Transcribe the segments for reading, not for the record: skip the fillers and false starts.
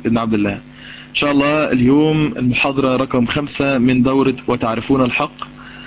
بن عبد الله. إن شاء الله اليوم المحاضرة رقم 5 من دورة وتعرفون الحق،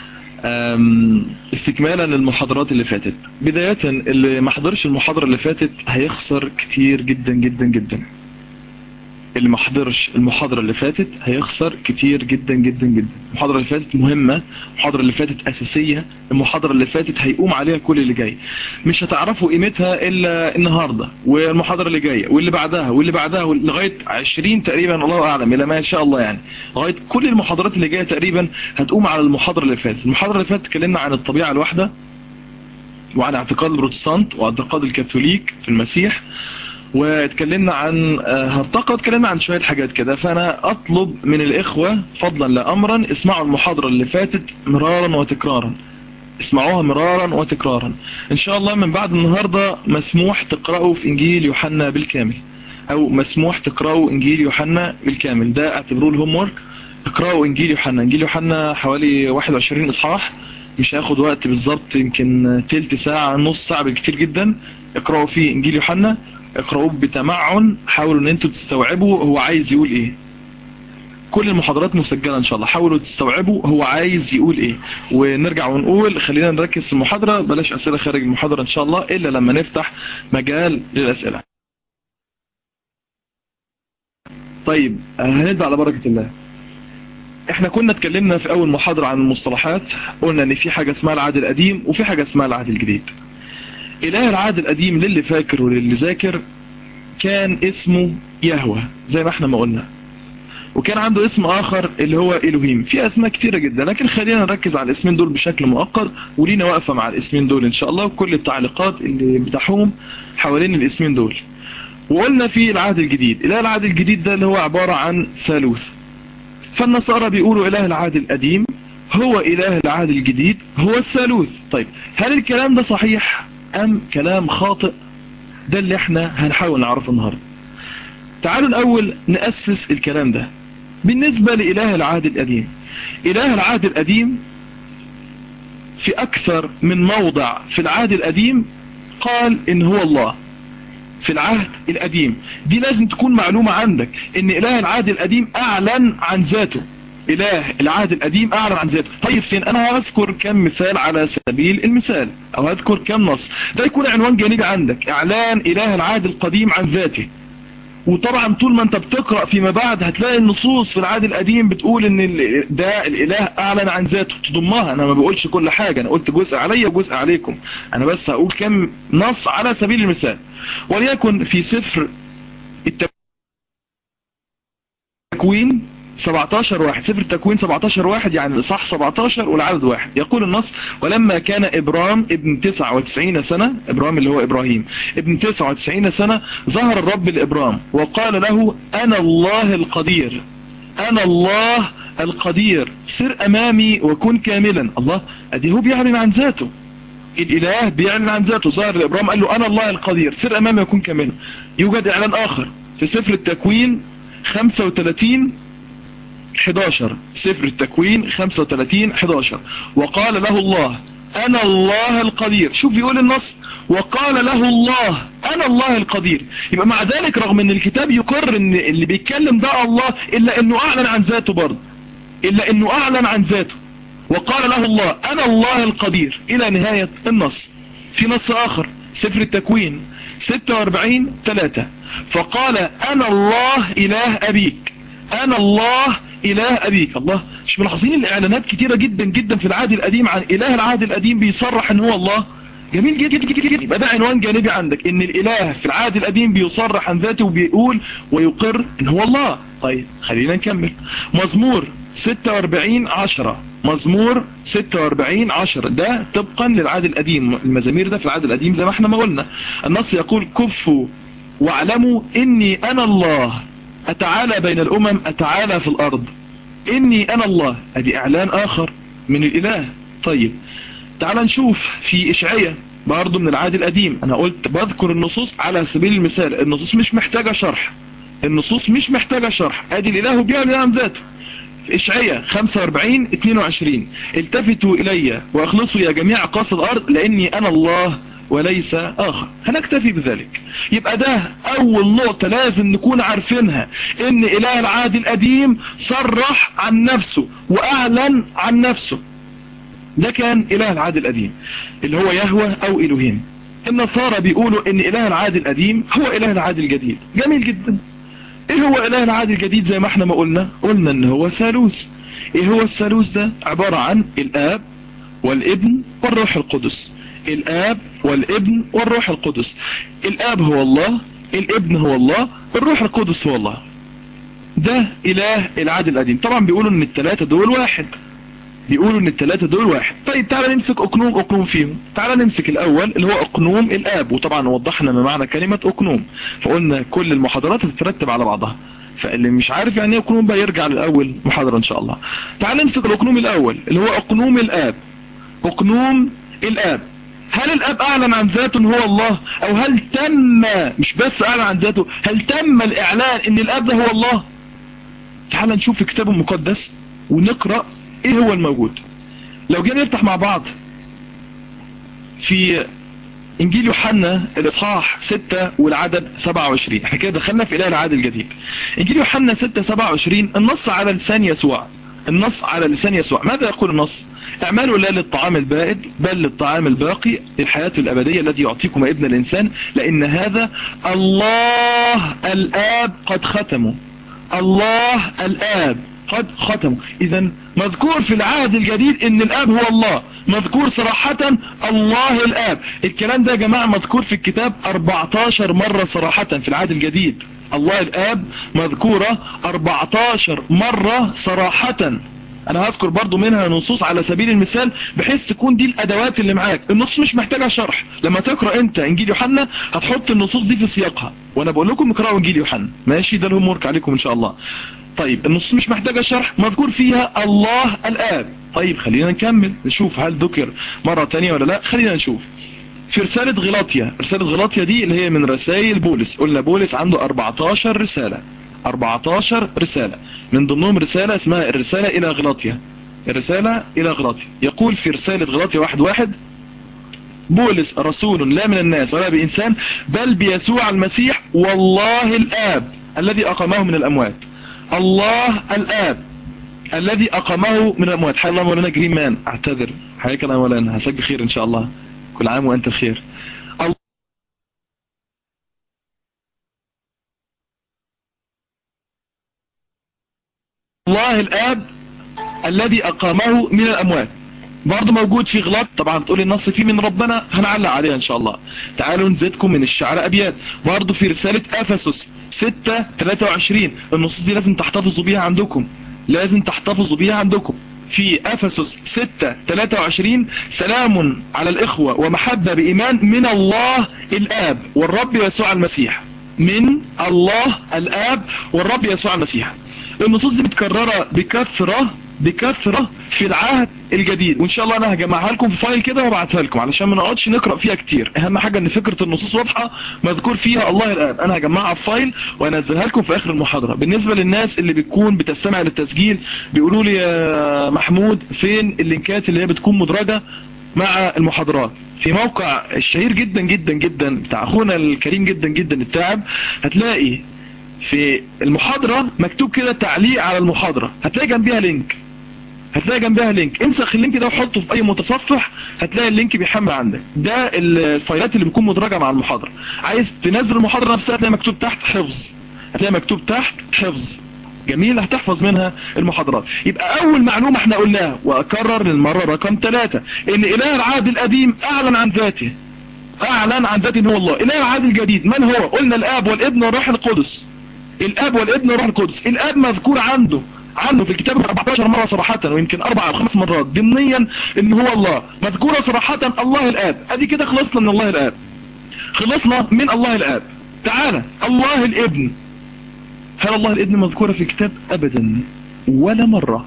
استكمالا للمحاضرات اللي فاتت. بداية اللي ما حضرش المحاضرة اللي فاتت هيخسر كتير جدا جدا جدا. اللي ما حضرش المحاضرة اللي فاتت هيخسر كتير جدا جدا جدا. المحاضرة اللي فاتت مهمة، المحاضرة اللي فاتت أساسية، المحاضرة اللي فاتت هيقوم عليها كل اللي جاي. مش هتعرفوا قيمتها إلا النهاردة والمحاضرة اللي جاية واللي بعدها واللي بعدها لغاية 20 تقريبا، الله أعلم، إلى ما شاء الله يعني. لغاية كل المحاضرات اللي جاية تقريبا هتقوم على المحاضرة اللي فاتت. المحاضرة اللي فاتت اتكلمنا عن الطبيعة الواحدة وعن اعتقاد البروتستانت واعتقاد الكاثوليك في المسيح، واتكلمنا عن هرطقة، اتكلمنا عن شوية حاجات كده. فأنا أطلب من الإخوة فضلا لا أمرا اسمعوا المحاضرة اللي فاتت مرارا وتكرارا، اسمعوها مرارا وتكرارا. إن شاء الله من بعد النهاردة مسموح تقرأوا في إنجيل يوحنا بالكامل، أو مسموح تقرأوا إنجيل يوحنا بالكامل. ده اعتبروه الهوم وورك. اقرأوا إنجيل يوحنا. إنجيل يوحنا حوالي 21 إصحاح، مش هياخد وقت بالظبط، يمكن تلت ساعة نص ساعة بالكتير جدا. اقرأوا فيه إنجيل يوحنا، اقرأوه بتمعن، حاولوا ان انتوا تستوعبوا هو عايز يقول ايه. كل المحاضرات مسجلة ان شاء الله، حاولوا تستوعبوا هو عايز يقول ايه. ونرجع ونقول خلينا نركز في المحاضرة، بلاش اسئلة خارج المحاضرة ان شاء الله الا لما نفتح مجال للاسئلة. طيب هنبدأ على بركة الله. احنا كنا اتكلمنا في اول محاضرة عن المصطلحات، قلنا ان في حاجة اسمها العهد القديم وفي حاجة اسمها العهد الجديد. اله العهد القديم للي فاكر وللي ذاكر كان اسمه يهوه زي ما احنا ما قلنا، وكان عنده اسم آخر اللي هو إلهيم. في أسماء كتيرة جدا، لكن خلينا نركز على الاسمين دول بشكل مؤقت، ولينا واقفة مع الاسمين دول إن شاء الله، وكل التعليقات اللي بتحوم حوالين الاسمين دول. وقلنا في العهد الجديد، إله العهد الجديد ده اللي هو عبارة عن ثالوث. فالنصارى بيقولوا إله العهد القديم هو إله العهد الجديد هو الثالوث. طيب هل الكلام ده صحيح أم كلام خاطئ؟ ده اللي احنا هنحاول نعرفه النهاردة. تعالوا الأول نأسس الكلام ده. بالنسبة لإله العهد القديم، إله العهد القديم في أكثر من موضع في العهد القديم قال إن هو الله. في العهد القديم دي لازم تكون معلومة عندك، إن إله العهد القديم أعلن عن ذاته. إله العهد القديم أعلن عن ذاته. طيب فين؟ أنا هذكر كم مثال على سبيل المثال، أو هذكر كم نص. ده يكون عنوان جانبي عندك، إعلان إله العهد القديم عن ذاته. وطبعا طول ما انت بتقرأ فيما بعد هتلاقي النصوص في العهد القديم بتقول ان ده الاله اعلن عن ذاته، تضمها. انا ما بقولش كل حاجة، انا قلت جزء عليا وجزء عليكم، انا بس هقول كم نص على سبيل المثال. وليكن في سفر التكوين 17 واحد، سفر التكوين 17 واحد، يعني الإصحاح 17 والعدد واحد، يقول النص: ولما كان إبرام ابن 99 سنة، إبرام اللي هو إبراهيم ابن 99 سنة، ظهر الرب لإبرام وقال له: أنا الله القدير، أنا الله القدير، سر أمامي وكن كاملا. الله، أدي هو بيعلن عن ذاته، الإله بيعلن عن ذاته. ظهر لإبرام قال له: أنا الله القدير، سر أمامي وكن كاملا. يوجد إعلان آخر في سفر التكوين 35 11، سفر التكوين 35 11، وقال له الله: أنا الله القدير. شوف يقول النص: وقال له الله: أنا الله القدير. يبقى مع ذلك رغم أن الكتاب يقر أن اللي بيتكلم ده الله، إلا أنه أعلن عن ذاته برضه، إلا أنه أعلن عن ذاته. وقال له الله: أنا الله القدير، إلى نهاية النص. في نص آخر سفر التكوين 46 3، فقال: أنا الله إله أبيك، أنا الله إله أبيك. الله، مش ملاحظين الإعلانات كتيرة جدا جدا في العهد القديم عن إله العهد القديم بيصرح إن هو الله؟ جميل جدا جدا. يبقى ده عنوان جانبي عندك، إن الإله في العهد القديم بيصرح عن ذاته وبيقول ويقر إن هو الله. طيب خلينا نكمل. مزمور 46 10، مزمور 46 10 ده طبقا للعهد القديم. المزامير ده في العهد القديم زي ما احنا ما قلنا. النص يقول: كفوا واعلموا إني أنا الله، أتعالى بين الأمم، أتعالى في الأرض، إني أنا الله. أدي إعلان آخر من الإله. طيب تعال نشوف في إشعياء برضو من العهد القديم. أنا قلت بذكر النصوص على سبيل المثال، النصوص مش محتاجة شرح، النصوص مش محتاجة شرح. أدي الإله بيعلن عن ذاته. في إشعياء 45 22: التفتوا إلي وأخلصوا يا جميع أقاصي الأرض، لأني أنا الله وليس آخر. هنكتفي بذلك. يبقى ده أول نقطة لازم نكون عارفينها، إن إله العهد القديم صرح عن نفسه وأعلن عن نفسه. ده كان إله العهد القديم اللي هو يهوه أو إلهيم. النصارى بيقولوا إن إله العهد القديم هو إله العهد الجديد. جميل جدا. إيه هو إله العهد الجديد؟ زي ما احنا ما قلنا إن هو ثالوث. إيه هو الثالوث ده؟ عبارة عن الآب والابن والروح القدس. الآب والابن والروح القدس. الآب هو الله، الابن هو الله، الروح القدس هو الله. ده إله العهد القديم. طبعا بيقولوا إن الثلاثة دول واحد. طيب تعالى نمسك أقنوم فيهم. تعالى نمسك الأول اللي هو أقنوم الآب. وطبعا وضحنا ما معنى كلمة أقنوم، فقلنا كل المحاضرات هتترتب على بعضها، فاللي مش عارف يعني ايه أقنوم بقى يرجع للأول محاضرة إن شاء الله. تعالى نمسك الأقنوم الأول اللي هو أقنوم الآب. أقنوم الآب، هل الآب أعلن عن ذاته إن هو الله؟ أو هل تم، مش بس أعلن عن ذاته، هل تم الإعلان إن الآب ده هو الله؟ تعال نشوف في كتابه المقدس ونقرأ إيه هو الموجود. لو جينا نفتح مع بعض في إنجيل يوحنا الإصحاح 6 والعدد 27. احنا كده دخلنا في إله العهد الجديد. إنجيل يوحنا 6:27، النص على لسان يسوع. ماذا يقول النص؟ اعملوا لا للطعام البائد بل للطعام الباقي الحياة الأبدية الذي يعطيكم ابن الإنسان، لأن هذا الله الآب قد ختمه. الله الآب قد ختمه. إذن مذكور في العهد الجديد ان الآب هو الله، مذكور صراحة الله الآب. الكلام ده يا جماعة مذكور في الكتاب 14 مرة صراحة في العهد الجديد. الله الآب مذكورة 14 مرة صراحة. انا هذكر برضو منها نصوص على سبيل المثال بحيث تكون دي الادوات اللي معاك. النصوص مش محتاجة شرح. لما تقرأ انت انجيل يوحنا هتحط النصوص دي في سياقها، وانا بقول لكم اقرأوا انجيل يوحنا. ماشي، ده الهوم ورك عليكم ان شاء الله. طيب النصوص مش محتاجة شرح، مذكور فيها الله الآب. طيب خلينا نكمل نشوف هل ذكر مرة تانية ولا لا. خلينا نشوف في رسالة غلاطيا دي اللي هي من رسائل بولس. قلنا بولس عنده 14 رسالة، من ضمنهم رسالة اسمها الرسالة إلى غلاطيا. يقول في رسالة غلاطيا 1:1: بولس رسول لا من الناس ولا بإنسان بل بيسوع المسيح والله الآب الذي أقامه من الأموات. الله الآب الذي أقامه من الأموات. حيا الله مولانا جريمان، اعتذر. حياك الله مولانا، هساك بخير إن شاء الله، كل عام وأنت بخير. الله الآب الذي أقامه من الأموات برضو موجود في غلاط. طبعا تقولي النص فيه من ربنا، هنعلق عليها إن شاء الله. تعالوا نزيدكم من الشعر أبيات برضو في رسالة أفسس 6:23. النصوص دي لازم تحتفظوا بيها عندكم. في أفسس 6:23: سلام على الإخوة ومحبة بإيمان من الله الآب والرب يسوع المسيح. من الله الآب والرب يسوع المسيح. النصوص دي متكررة بكثرة في العهد الجديد، وان شاء الله انا هجمعها لكم في فايل كده وابعتها لكم علشان ما نقعدش نقرأ فيها كتير. اهم حاجة ان فكرة النصوص واضحة، مذكور فيها الله الآب. انا هجمعها في فايل وانزلها لكم في اخر المحاضرة. بالنسبة للناس اللي بتكون بتستمع للتسجيل بيقولوا لي يا محمود فين اللينكات اللي هي بتكون مدرجة مع المحاضرات؟ في موقع الشهير جدا جدا جدا بتاع اخونا الكريم جدا جدا التاعب، هتلاقي في المحاضرة مكتوب كده تعليق على المحاضرة، هتلاقي جنبها لينك. انسخ اللينك ده وحطه في اي متصفح، هتلاقي اللينك بيحمل عندك. ده الفايلات اللي بتكون مدرجة مع المحاضرة. عايز تنزل المحاضرة نفسها هتلاقي مكتوب تحت حفظ. جميل، هتحفظ منها المحاضرات. يبقى اول معلومة احنا قلناها واكرر للمرة رقم 3 ان اله العهد القديم اعلن عن ذاته ان هو الله. اله العهد الجديد من هو؟ قلنا الاب والابن والروح القدس. الاب مذكور عنده في الكتاب 14 مرة صراحة، ويمكن 4 أو 5 مرات ضمنيا ان هو الله. مذكورة صراحة الله الآب. ادي كده خلصنا من الله الآب. تعالى الله الابن. هل الله الابن مذكورة في الكتاب؟ ابدا، ولا مرة.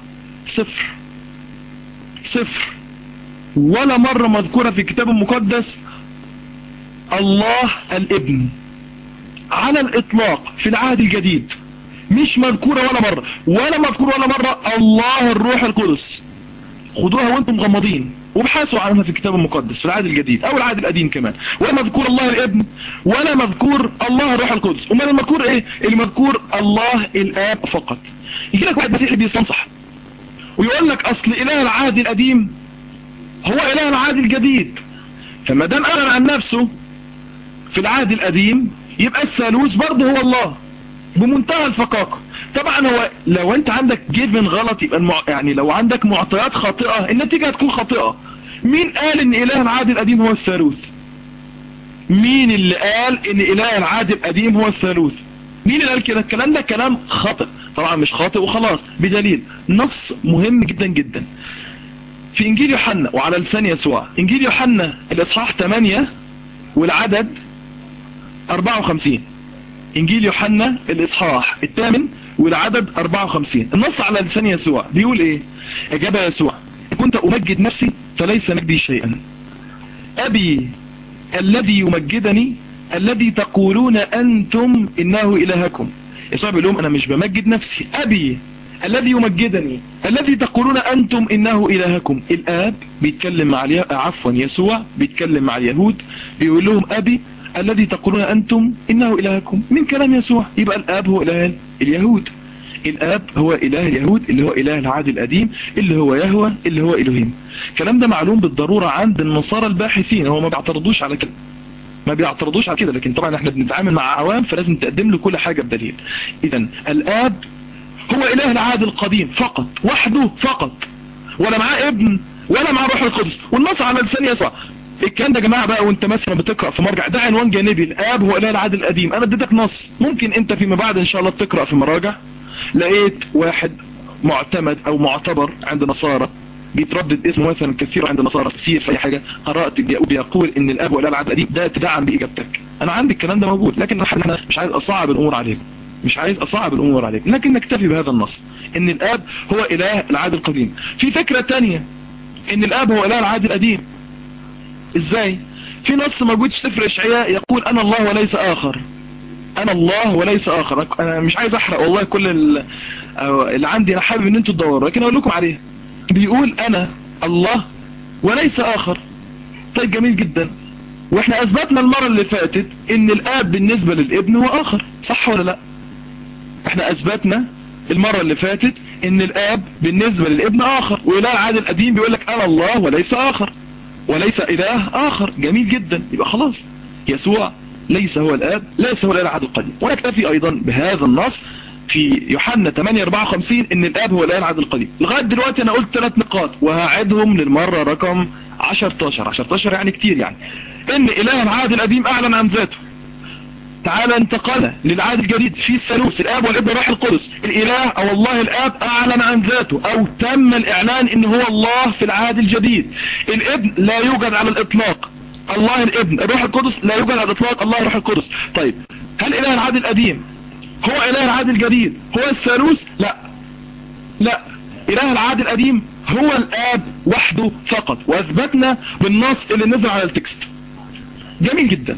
صفر. ولا مرة مذكورة في الكتاب المقدس الله الابن على الإطلاق في العهد الجديد. مش مذكورة ولا مرة. ولا مذكور ولا مرة الله الروح القدس. خدوها وانتم مغمضين وابحثوا عنها في الكتاب المقدس في العهد الجديد او العهد القديم كمان، ولا مذكور الله الابن ولا مذكور الله الروح القدس. امال المذكور ايه؟ المذكور الله الاب فقط. يجي لك واحد مسيحي بيستنصح ويقول لك اصل اله العهد القديم هو اله العهد الجديد، فما دام اعلن عن نفسه في العهد القديم يبقى الثالوث برضه هو الله بمنتهى الفقاقه. طبعا هو لو انت عندك جيفن غلط يبقى يعني لو عندك معطيات خاطئه النتيجه هتكون خاطئه. مين قال ان اله العهد القديم هو الثالوث؟ مين اللي قال ان اله العهد القديم هو الثالوث؟ مين اللي قال كده؟ الكلام ده كلام خاطئ، طبعا مش خاطئ وخلاص، بدليل نص مهم جدا جدا في انجيل يوحنا وعلى لسان يسوع. انجيل يوحنا الاصحاح 8 والعدد 54. انجيل يوحنا الاصحاح 8 والعدد 54. النص على لسان يسوع بيقول ايه؟ اجاب يسوع: كنت امجد نفسي فليس مجدي شيئا، ابي الذي يمجدني الذي تقولون انتم انه الهكم. يسوع بيقول لهم انا مش بمجد نفسي، ابي الذي يمجدني الذي تقولون انتم انه الهكم. الاب بيتكلم مع يسوع بيتكلم مع اليهود بيقول لهم ابي الذي تقولون انتم انه الهكم. من كلام يسوع يبقى الاب هو اله اليهود، الاب هو اله اليهود اللي هو اله العهد القديم اللي هو يهوه اللي هو الهيم. الكلام ده معلوم بالضروره عند النصارى الباحثين، هو ما بيعترضوش على كده، ما بيعترضوش على كده، لكن طبعا احنا بنتعامل مع عوام فلازم تقدم له كل حاجه بدليل. اذا الاب هو اله العهد القديم فقط وحده فقط، ولا معاه ابن ولا معاه روح القدس، والنص على لسان يسوع. الكلام ده يا جماعه بقى وانت مثلا بتقرا في مرجع ده عنوان جانبي، الاب هو اله العهد القديم. انا اديتك نص، ممكن انت فيما بعد ان شاء الله بتقرا في مراجع لقيت واحد معتمد او معتبر عند نصارى بيتردد اسمه مثلا كثير عند النصارى تفسير في اي حاجه، قرات بيقول ان الاب هو اله العهد القديم، ده تدعم باجابتك. انا عندي الكلام ده موجود، لكن احنا مش عايز اصعب الامور عليكم، مش عايز اصعب الامور عليكم، لكن نكتفي بهذا النص ان الاب هو اله العهد القديم. في فكره تانية ان الاب هو اله العهد القديم. ازاي؟ في نص موجود في سفر اشعياء يقول انا الله وليس اخر، انا الله وليس اخر. انا مش عايز احرق والله كل اللي عندي، انا حابب ان انتوا تدوروا لكن اقول لكم عليه. بيقول انا الله وليس اخر. طيب جميل جدا، واحنا اثبتنا المره اللي فاتت ان الاب بالنسبه للابن هو اخر، صح ولا لا؟ احنا اثبتنا المره اللي فاتت ان الاب بالنسبه للابن اخر، واله العهد القديم بيقول لك انا الله وليس اخر وليس اله اخر. جميل جدا، يبقى خلاص يسوع ليس هو الاب، ليس هو الاله العهد القديم. ونكتفي ايضا بهذا النص في يوحنا 8:54 ان الاب هو الاله العهد القديم. لغايه دلوقتي انا قلت 3 نقاط وهعدهم للمره رقم 10 يعني كتير، يعني ان اله العهد القديم اعلن عن ذاته، تعالى انتقل للعهد الجديد في الثالوث الاب والابن والروح القدس. الاله او الله الاب اعلن عن ذاته او تم الاعلان ان هو الله في العهد الجديد. الابن لا يوجد على الاطلاق الله الابن، الروح القدس لا يوجد على الاطلاق الله الروح القدس. طيب هل اله العهد القديم هو اله العهد الجديد هو الثالوث؟ لا لا، اله العهد القديم هو الاب وحده فقط، واثبتنا بالنص اللي نزل على التكست. جميل جدا.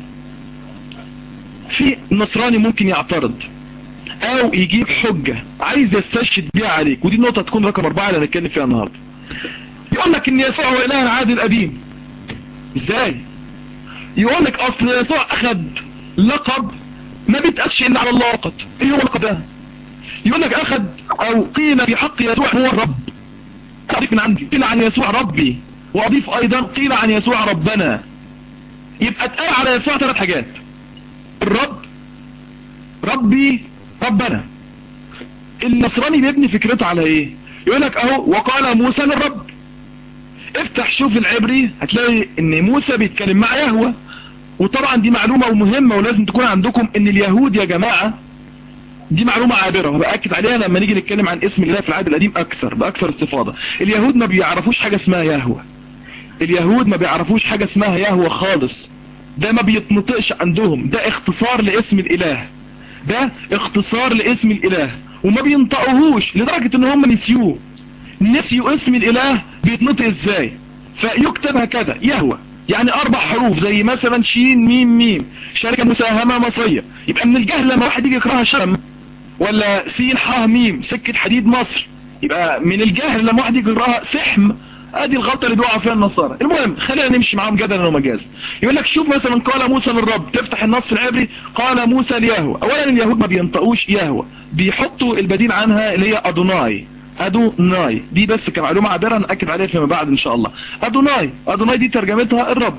في نصراني ممكن يعترض او يجيب حجة عايز يستشهد بيها عليك، ودي النقطة تكون رقم 4 اللي هنتكلم فيها النهاردة. يقول لك ان يسوع هو اله العهد القديم. ازاي؟ يقول لك اصل يسوع اخذ لقب ما بيتقالش الا على الله فقط. ايه هو اللقب ده؟ يقول لك اخذ او قيل في حق يسوع هو الرب. تعرف من عندي قيل عن يسوع ربي، واضيف ايضا قيل عن يسوع ربنا. يبقى اتقال على يسوع 3 حاجات: الرب، ربي، ربنا. النصراني بيبني فكرته على ايه؟ يقول لك اهو وقال موسى للرب. افتح شوف العبري هتلاقي ان موسى بيتكلم مع يهوه. وطبعا دي معلومة ومهمة ولازم تكون عندكم ان اليهود يا جماعة، دي معلومة عابرة وبأكد عليها لما نيجي نتكلم عن اسم الله في العهد القديم بأكثر استفاضة. اليهود ما بيعرفوش حاجة اسمها يهوه، اليهود ما بيعرفوش حاجة اسمها يهوه خالص. ده ما بيتنطقش عندهم، ده اختصار لاسم الاله، ده اختصار لاسم الاله وما بينطقوهوش لدرجة ان هم نسيوا اسم الاله بيتنطق ازاي. فيكتب هكذا يهوه، يعني 4 حروف زي مثلا شين ميم ميم، شركة مساهمة مصرية. يبقى من الجهل لما واحد يجي يقراها شرم، ولا سين ح ميم سكة حديد مصر، يبقى من الجهل لما واحد يجي يقراها سحم ادي الغلطه اللي بيقع فيها النصارى. المهم خلينا نمشي معاهم جدلا ومجازا. يقول لك شوف مثلا قال موسى للرب، تفتح النص العبري قال موسى ليهوه. اولا اليهود ما بينطقوش يهوه، بيحطوا البديل عنها اللي هي ادوناي. ادوناي دي بس كمعلومه عابره ناكد عليها فيما بعد ان شاء الله. ادوناي دي ترجمتها الرب.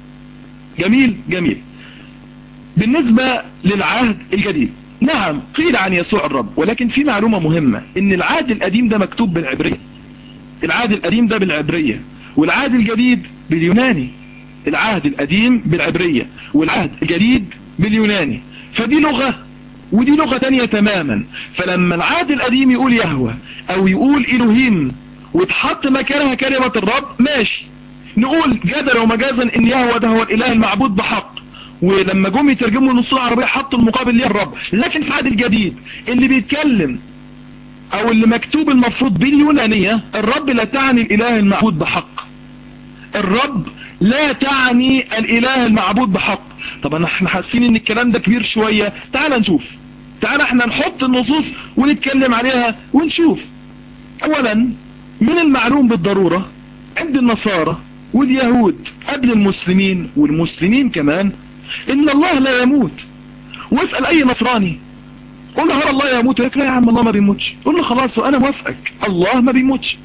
جميل جميل. بالنسبه للعهد الجديد، نعم قيل عن يسوع الرب، ولكن في معلومه مهمه، ان العهد القديم ده مكتوب بالعبريه. العهد القديم ده بالعبرية، والعهد الجديد باليوناني. العهد القديم بالعبرية والعهد الجديد باليوناني، فدي لغة ودي لغة تانية تماما. فلما العهد القديم يقول يهوه او يقول الوهيم وتحط مكانها كلمة الرب، ماشي، نقول جدلا ومجازا ان يهوه ده هو الاله المعبود بحق، ولما جم يترجموا النصوص العربية حطوا المقابل ليه الرب. لكن في العهد الجديد اللي بيتكلم او اللي مكتوب المفروض باليونانية، الرب لا تعني الاله المعبود بحق. الرب لا تعني الاله المعبود بحق. طبعا احنا حاسين ان الكلام ده كبير شوية. تعال نشوف، تعال احنا نحط النصوص ونتكلم عليها ونشوف. اولا من المعلوم بالضرورة عند النصارى واليهود قبل المسلمين والمسلمين كمان ان الله لا يموت. واسأل اي نصراني قول له هل الله يموت؟ يقول لك لا يا عم الله ما بيموتش. قول له خلاص وانا موافقك، الله ما بيموتش،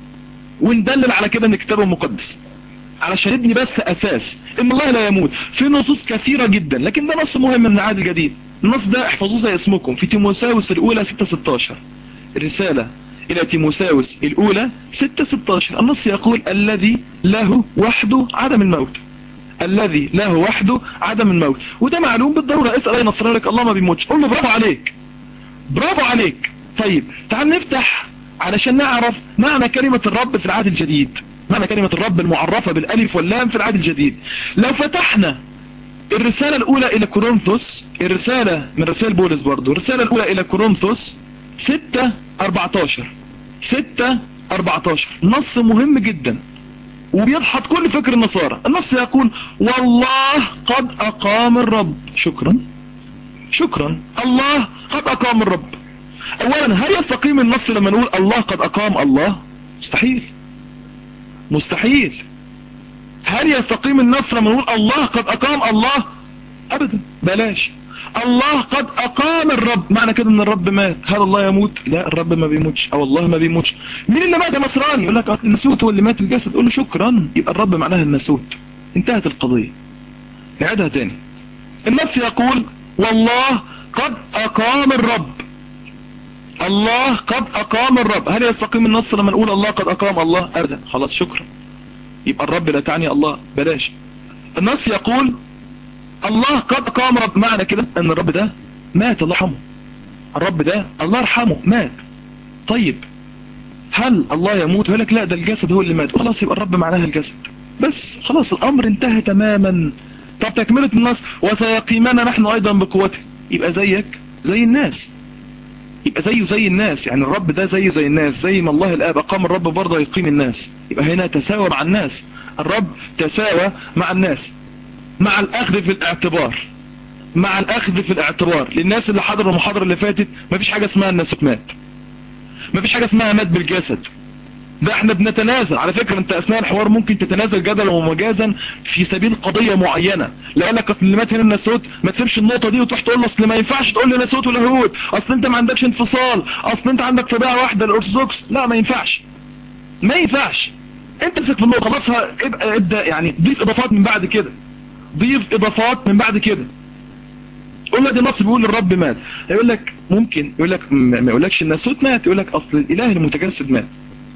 وندلل على كده من الكتاب المقدس علشان نبني بس اساس ان الله لا يموت. في نصوص كثيرة جدا، لكن ده نص مهم من العهد الجديد. النص ده احفظوه زي اسمكم في تيموثاوس الاولى 6:16. الرسالة الى تيموثاوس الاولى 6:16. النص يقول الذي له وحده عدم الموت. الذي له وحده عدم الموت، وده معلوم بالضرورة. اسأل اي نصراني لك الله ما بيموتش، قول له برافو عليك، برافو عليك. طيب تعال نفتح علشان نعرف معنى كلمة الرب في العهد الجديد، معنى كلمة الرب المعرفة بالالف واللام في العهد الجديد. لو فتحنا الرسالة الاولى الى كورنثوس، الرسالة من رسائل بولس برضو، الرسالة الاولى الى كورنثوس 6:14. 6:14 نص مهم جدا وبيضحط كل فكر النصارى. النص يقول والله قد اقام الرب. شكرا شكرا، الله قد اقام الرب. اولا هل يستقيم النص لما نقول الله قد اقام الله؟ مستحيل، مستحيل. هل يستقيم النص لما نقول الله قد اقام الله؟ ابدا، بلاش. الله قد اقام الرب، معنى كده ان الرب مات. هل الله يموت؟ لا، الرب ما بيموتش او الله ما بيموتش. مين اللي مات يا نصراني؟ يقول لك اصل الناسوت هو اللي مات الجسد. قول له شكرا، يبقى الرب معناها الناسوت، انتهت القضية. نعيدها تاني. النص يقول والله قد اقام الرب، الله قد اقام الرب. هل يستقيم النص لما نقول الله قد اقام الله؟ ابدا، خلاص شكرا، يبقى الرب لا تعني الله، بلاش. النص يقول الله قد اقام الرب، معنى كده ان الرب ده مات، الله يرحمه. الرب ده الله يرحمه مات. طيب هل الله يموت؟ يقول لك لا، ده الجسد هو اللي مات. خلاص يبقى الرب معناها الجسد، بس خلاص الامر انتهى تماما. طب تكملة النص وسيقيمنا نحن ايضا بقوته، يبقى زيك زي الناس، يبقى زيه زي الناس. يعني الرب ده زيه زي الناس، زي ما الله الآب أقام الرب برضه يقيم الناس. يبقى هنا تساوى مع الناس، الرب تساوى مع الناس، مع الأخذ في الاعتبار، مع الأخذ في الاعتبار. للناس اللي حضروا المحاضرة اللي فاتت، مفيش حاجة اسمها الناسوت مات، مفيش حاجة اسمها مات بالجسد. ده احنا بنتنازل. على فكرة انت اثناء الحوار ممكن تتنازل جدلا ومجازا في سبيل قضية معينة. لا قال لك اصل اللي مات هنا الناسوت، ما تسيبش النقطة دي وتروح تقول اصل ما ينفعش تقول لي ناسوت ولاهوت، اصل انت ما عندكش انفصال، اصل انت عندك طبيعة واحدة الارثوذكس. لا ما ينفعش، ما ينفعش. انت امسك في النقطة خلاص، ابدأ يعني ضيف اضافات من بعد كده، ضيف اضافات من بعد كده. قول له دي نص بيقول الرب مات، يقول لك ممكن يقول لك ما يقولكش الناسوت مات، يقول لك اصل الاله المتجسد مات.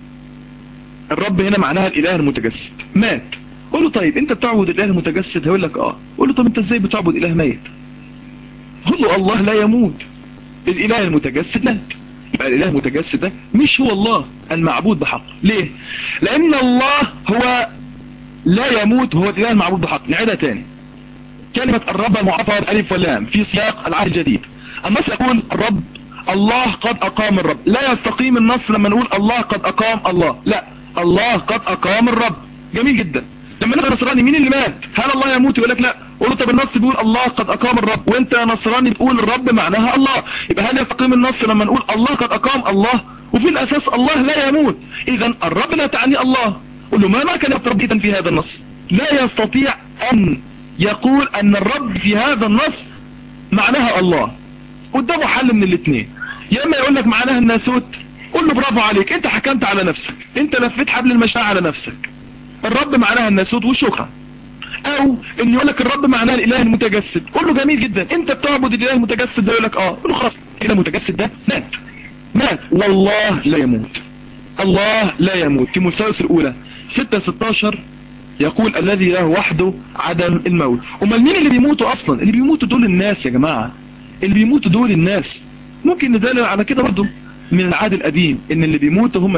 الرب هنا معناها الاله المتجسد مات. قول له طيب انت بتعبد الاله المتجسد؟ هيقول لك اه. قول له طب انت ازاي بتعبد اله ميت؟ قول له الله لا يموت، الاله المتجسد مات. يبقى الاله المتجسد ده مش هو الله المعبود بحق. ليه؟ لان الله هو لا يموت، هو الاله المعبود بحق. نعيدها تاني. كلمة الرب المعرفة بالالف واللام في سياق العهد الجديد. النص يقول الرب الله قد اقام الرب. لا يستقيم النص لما نقول الله قد اقام الله، لا، الله قد اقام الرب. جميل جدا. لما نسأل نصراني مين اللي مات؟ هل الله يموت؟ يقول لك لا. قول له طب النص بيقول الله قد اقام الرب، وانت يا نصراني بتقول الرب معناها الله. يبقى هل يستقيم النص لما نقول الله قد اقام الله وفي الاساس الله لا يموت؟ اذا الرب لا تعني الله، قل له ما كلمة رب إذن في هذا النص؟ لا يستطيع أن يقول أن الرب في هذا النص معناها الله. قدامه حل من الاثنين، يا اما يقول لك معناها الناسوت، قل له برافو عليك، انت حكمت على نفسك، انت لفيت حبل المشاعر على نفسك، الرب معناها الناسوت وشكرا. او ان يقول لك الرب معناها الاله المتجسد، قل له جميل جدا، انت بتعبد الاله المتجسد ده، يقول لك قل له خلاص، الاله المتجسد ده مات والله لا يموت. الله لا يموت. تيموثاوس الاولى 6:16 يقول الذي له وحده عدم الموت. امال مين اللي بيموتوا اصلا؟ اللي بيموتوا دول الناس يا جماعه، اللي بيموتوا دول الناس. ممكن ندلل على كده برضو من العهد القديم ان اللي بيموتوا هم.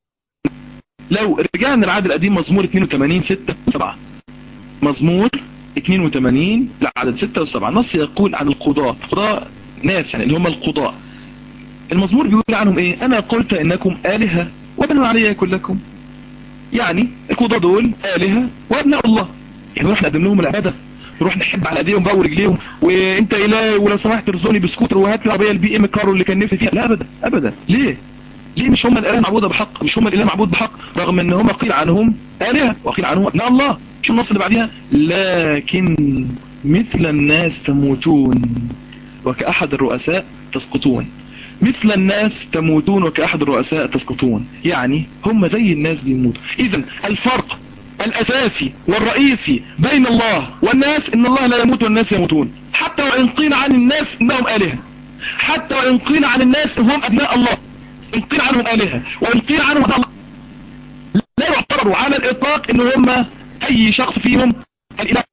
لو رجعنا العهد القديم مزمور 82 6 و7، مزمور 82 العدد 6 و7 نص يقول عن القضاء ناس يعني اللي هم القضاء. المزمور بيقول عنهم ايه؟ انا قلت انكم آلهة وابنوا علي يكن لكم. يعني القضاء دول آلهة وابناء الله، يعني نروح نقدم لهم العبادة، نروح نحب على ايديهم بقى ورجليهم، وانت اله ولو سمحت ارزقني بسكوتر وهات لي عربيه البي ام كارو اللي كان نفسي فيها؟ لا ابدا ابدا. ليه مش هم الاله معبوده بحق؟ مش هم الاله معبود بحق رغم ان هم قيل عنهم آلهة وقيل عنهم ابناء الله؟ شو النص اللي بعديها؟ لكن مثل الناس تموتون وكأحد الرؤساء تسقطون. مثل الناس تموتون وكأحد الرؤساء تسقطون، يعني هم زي الناس بيموتوا. اذا الفرق الأساسي والرئيسي بين الله والناس ان الله لا يموت والناس يموتون، حتى وإن قيل عن الناس انهم آلهة، حتى وإن قيل عن الناس انهم أبناء الله، إن قيل عنهم آلهة وإن قيل عنهم أبناء الله، لا يعتبروا على الإطلاق ان هم أي شخص فيهم الإله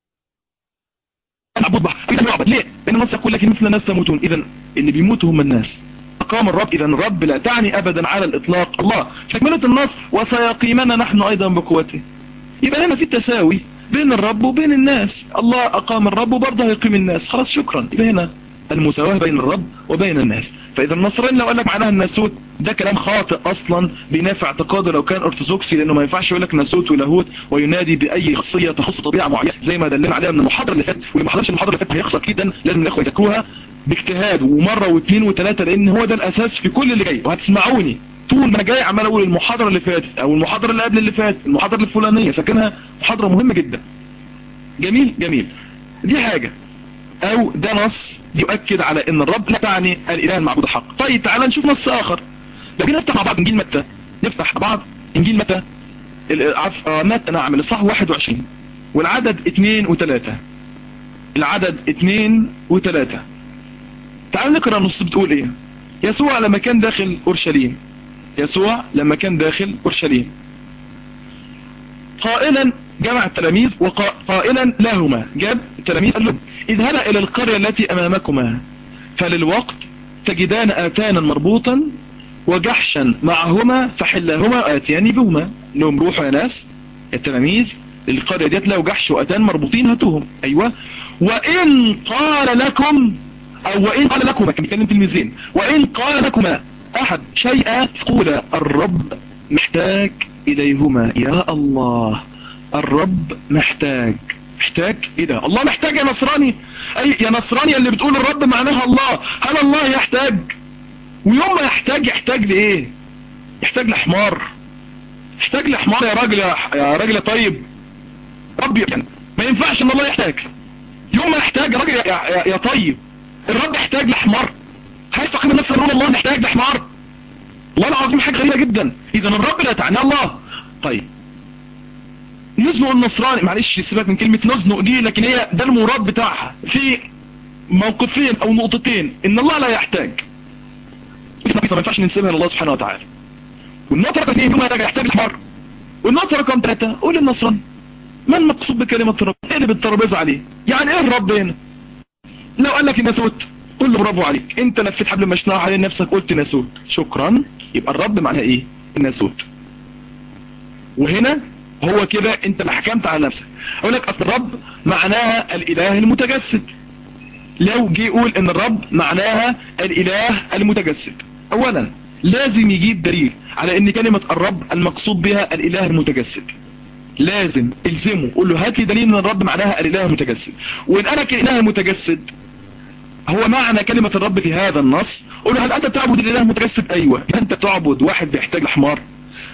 معبود بحق، إذا يعبد. ليه؟ لأن النص يقول لك مثل الناس تموتون. إذا اللي بيموتوا هم الناس. أقام الرب، إذا الرب لا تعني أبدا على الإطلاق الله. تكملة النص وسيقيمنا نحن أيضا بقوته. يبقى هنا في التساوي بين الرب وبين الناس. الله أقام الرب وبرضه هيقيم الناس، خلاص شكرا. يبقى هنا المساواة بين الرب وبين الناس. فإذا النصراني لو قال لك معناها الناسوت ده كلام خاطئ أصلا بينافع اعتقاده لو كان أرثوذكسي، لأنه ما ينفعش يقول لك ناسوت ولاهوت وينادي بأي خاصية تخص طبيعة معينة زي ما دلنا عليها من المحاضرة اللي فاتت. واللي ما حضرش المحاضرة اللي فاتت هيخسر جدا. لازم الأخوة يذاكروها باجتهاد ومرة واثنين وثلاثة، لأن هو ده الأساس في كل اللي جاي. وهتسمعوني طول ما انا جاي عمال اقول المحاضرة اللي فاتت او المحاضرة اللي قبل اللي فاتت، المحاضرة الفلانية، فكانها محاضرة مهمة جدا. جميل جميل. دي حاجة، او ده نص يؤكد على ان الرب لا تعني الاله المعبود حق. طيب تعال نشوف نص اخر. لو جينا نفتح مع بعض انجيل متى، نفتح مع بعض انجيل متى متى نعم الاصحاح 21 والعدد 2 و3. العدد 2 و3 تعال نقرأ النص بتقول ايه. يسوع لما كان داخل اورشليم، يسوع لما كان داخل اورشليم قائلا، جمع التلاميذ وقائلا لهما، جاب التلاميذ قال لهم اذهبا الى القرية التي امامكما فللوقت تجدان آتانا مربوطا وجحشا معهما فحلاهما آتيان بهما. لهم روحوا يا ناس يا التلاميذ القرية ديت لو جحش وآتان مربوطين هاتوهم. ايوه. وان قال لكم، او وان قال لكما، كان بيتكلم تلميذين، وان قال لكما احد شيئا فقولا الرب محتاج اليهما. يا الله، الرب محتاج ايه ده؟ الله محتاج يا نصراني؟ اي يا نصراني اللي بتقول الرب معناها الله، هل الله يحتاج؟ ويوم ما يحتاج لايه؟ يحتاج لحمار؟ يحتاج لحمار يا راجل، يا راجل طيب ربي يعني ما ينفعش ان الله يحتاج. يوم ما يحتاج يا راجل يا طيب الرب يحتاج لحمار؟ هيستقيم الناس يقولون الله محتاج لحمار؟ والله العظيم حاجه غريبه جدا. اذا الرب لا تعني الله. طيب نزنق النصراني، معلش سيبك من كلمه نزنق دي، لكن هي ده المراد بتاعها في موقفين او نقطتين. ان الله لا يحتاج، ما ينفعش ننسبها لله سبحانه وتعالى. والنقطه رقم 2 يوم يحتاج الحمار. والنقطه رقم 3 قول للنصراني ما المقصود بكلمه الرب؟ اقلب الترابيزه عليه. يعني ايه الرب هنا؟ لو قال لك الناسوت قول له برافو عليك، انت لفيت حبل المشنقه حوالين نفسك قلت ناسوت، شكرا. يبقى الرب معناها ايه؟ الناسوت. وهنا هو كده انت اللي حكمت على نفسك. اقول لك اصل الرب معناها الاله المتجسد. لو جه يقول ان الرب معناها الاله المتجسد، اولا لازم يجيب دليل على ان كلمة الرب المقصود بها الاله المتجسد. لازم الزمه، قول له هات لي دليل ان الرب معناها الاله المتجسد. وان انا كاله المتجسد هو معنى كلمة الرب في هذا النص، قول له هل انت تعبد الاله المتجسد؟ ايوه. انت تعبد واحد بيحتاج لحمار؟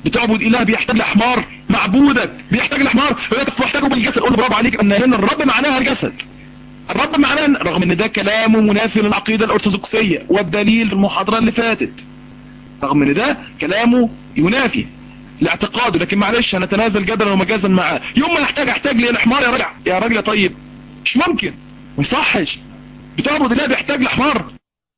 بتعبد اله بيحتاج لحمار؟ معبودك بيحتاج لحمار تحتاجه بالجسد. قول له برافو عليك ان هنا الرب معناها الجسد. الرب معناه، رغم ان ده كلامه منافي للعقيدة الارثوذكسية والدليل في المحاضرة اللي فاتت، رغم ان ده كلامه ينافي لاعتقاده، لكن معلش هنتنازل جدلا ومجازا معاه. يوم ما احتاج لي الحمار يا راجل يا راجل طيب، مش ممكن، ما يصحش. بتعبد الله بيحتاج لحمار؟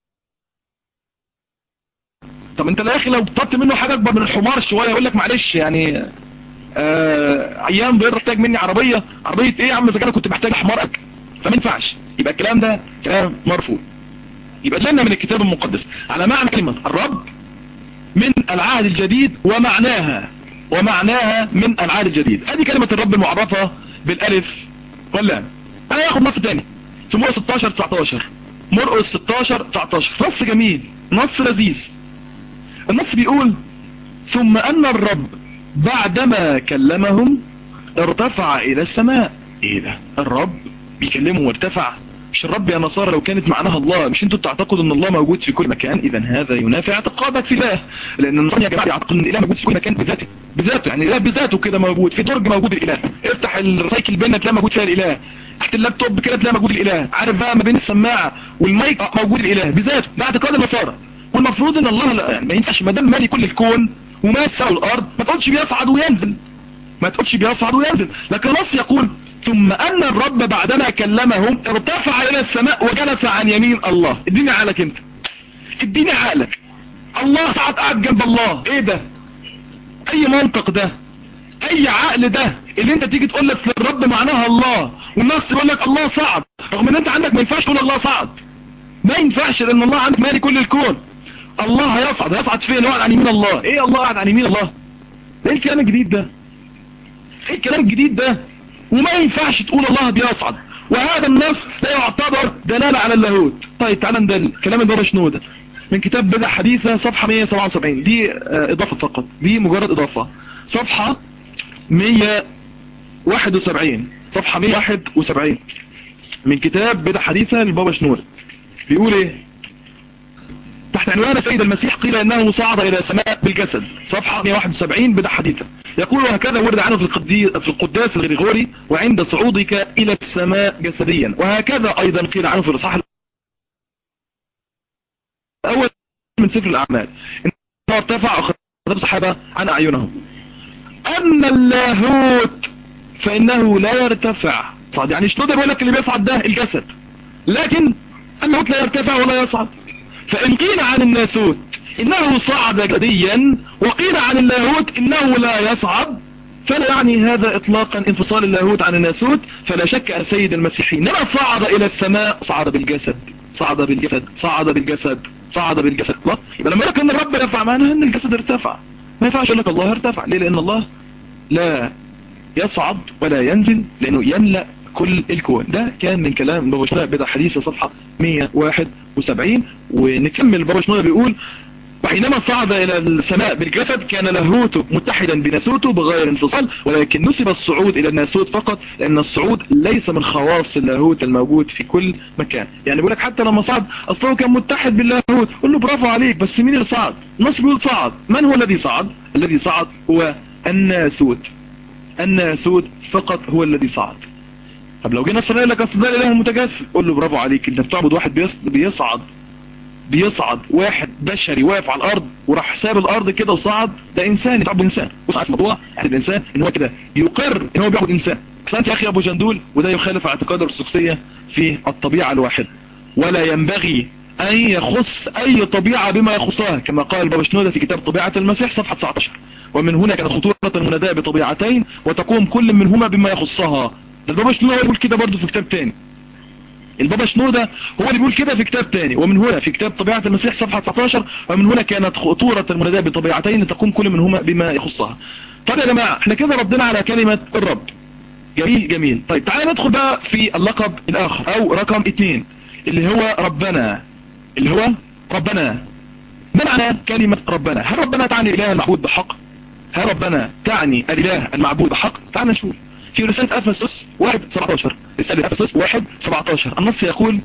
طب انت يا اخي لو طلبت منه حاجه اكبر من الحمار شويه يقول لك معلش يعني ايام بيقدر يحتاج مني عربيه ايه يا عم اذا انا كنت محتاج حمارك؟ فما ينفعش. يبقى الكلام ده كلام مرفوض. يبقى لنا من الكتاب المقدس على معنى كلمه الرب من العهد الجديد ومعناها من العهد الجديد. ادي كلمه الرب المعرفه بالالف واللام. انا هاخد نص تاني في مرقس 16 19. مرقس 16 19 نص جميل، نص لذيذ. النص بيقول: ثم ان الرب بعدما كلمهم ارتفع الى السماء. ايه ده؟ الرب بيكلمهم وارتفع؟ مش الرب يا نصارى لو كانت معناها الله، مش انتوا تعتقدوا ان الله موجود في كل مكان؟ اذا هذا ينافي اعتقادك في الله، لان النصارى يا جماعه يعتقدون ان الاله موجود في كل مكان بذاته يعني الاله بذاته كده موجود في درج موجود الاله، افتح الريسايكل بين تلاقي موجود فيها الاله، تحت اللابتوب كده تلاقي موجود الاله، عارف بقى ما بين السماعه والمايك موجود الاله بذاته. ده اعتقاد النصارى. والمفروض ان الله لا، يعني ما ينفعش ما دام مالي كل الكون وما السماء والارض ما تقولش بيصعد وينزل، لكن النص يقول: ثم ان الرب بعدما كلمهم ارتفع الى السماء وجلس عن يمين الله. اديني عقلك انت، اديني عقلك. الله صعد قاعد جنب الله؟ ايه ده؟ اي منطق ده؟ اي عقل ده اللي انت تيجي تقول لك الرب معناها الله والنص يقول لك الله صعد، رغم ان انت عندك ما ينفعش تقول الله صعد، ما ينفعش لان الله عندك مالي كل الكون. الله هيصعد فين؟ يقعد عن يمين الله؟ ايه الله قاعد عن يمين الله؟ ايه الكلام الجديد ده؟ وما ينفعش تقول الله بيصعد، وهذا النص لا يعتبر دلالة على اللاهوت. طيب تعال ندل كلام البابا شنودة من كتاب بدع حديثة صفحة 177. دي اضافة فقط، دي مجرد اضافة. صفحة 171 من كتاب بدع حديثة للبابا شنودة. بيقول ايه تحت عنوان السيد المسيح؟ قيل انه صعد الى السماء بالجسد. صفحة 171 بدع حديثة. يقول: وهكذا ورد عنه في القداس الغريغوري: وعند صعودك الى السماء جسديا. وهكذا ايضا قيل عنه في الاصحاح الاول من سفر الاعمال: انه ارتفع اخذ الصحابة عن اعينهم. اما اللاهوت فانه لا يرتفع. صعد يعني شنودة بيقول لك اللي بيصعد ده الجسد، لكن اللاهوت لا يرتفع ولا يصعد. فإن قيل عن الناسوت إنه صعد جسديا وقيل عن اللاهوت إنه لا يصعد، فلا يعني هذا إطلاقا انفصال اللاهوت عن الناسوت. فلا شك أن سيد المسيحي إنما صعد إلى السماء صعد بالجسد. الله يبقى لما يقول إن الرب رفع معناه إن الجسد ارتفع. ما ينفعش يقول لك الله ارتفع. ليه؟ لأن الله لا يصعد ولا ينزل، لأنه يملأ كل الكون. ده كان من كلام بابا شنودة بدع حديثة صفحة 171. ونكمل. بابا شنودة بيقول: وحينما صعد إلى السماء بالجسد كان لاهوته متحدا بناسوته بغير انفصال، ولكن نسب الصعود إلى الناسوت فقط، لأن الصعود ليس من خواص اللاهوت الموجود في كل مكان. يعني بيقول لك حتى لما صعد أصله كان متحد باللاهوت. قول له برافو عليك، بس مين اللي صعد؟ النص بيقول صعد. من هو الذي صعد؟ الذي صعد هو الناسوت فقط هو الذي صعد. طب لو جينا صلى لك اصل ده الاله المتجسد، قول له برافو عليك، انت بتعبد واحد بيصعد واحد بشري واقف على الارض وراح ساب الارض كده وصعد. ده انسان، تعبد انسان. بص عارف الموضوع يعني الانسان ان هو كده يقر ان هو بيعبد انسان. بس انت يا اخي ابو جندول، وده يخالف اعتقاد الارثوذكسيه في الطبيعه الواحده، ولا ينبغي ان يخص اي طبيعه بما يخصها، كما قال بابا شنودة في كتاب طبيعه المسيح صفحه 19: ومن هنا كانت خطوره المناداة بطبيعتين وتقوم كل منهما بما يخصها. البابا شنودة يقول كده برضه في كتاب تاني. هو اللي بيقول كده في كتاب تاني. ومن هنا في كتاب طبيعة المسيح صفحة 19: ومن هنا كانت خطورة المناداة بطبيعتين تقوم كل منهما بما يخصها. طب يا جماعة احنا كده ردنا على كلمة الرب. جميل. طيب تعالى ندخل بقى في اللقب الاخر او رقم 2 اللي هو ربنا. ما معنى كلمة ربنا؟ هل ربنا تعني الاله المعبود بحق؟ هل ربنا تعني الاله المعبود بحق؟ تعال نشوف في رسالة أفسس 1:17. رسالة أفسس 1:17 النص يقول: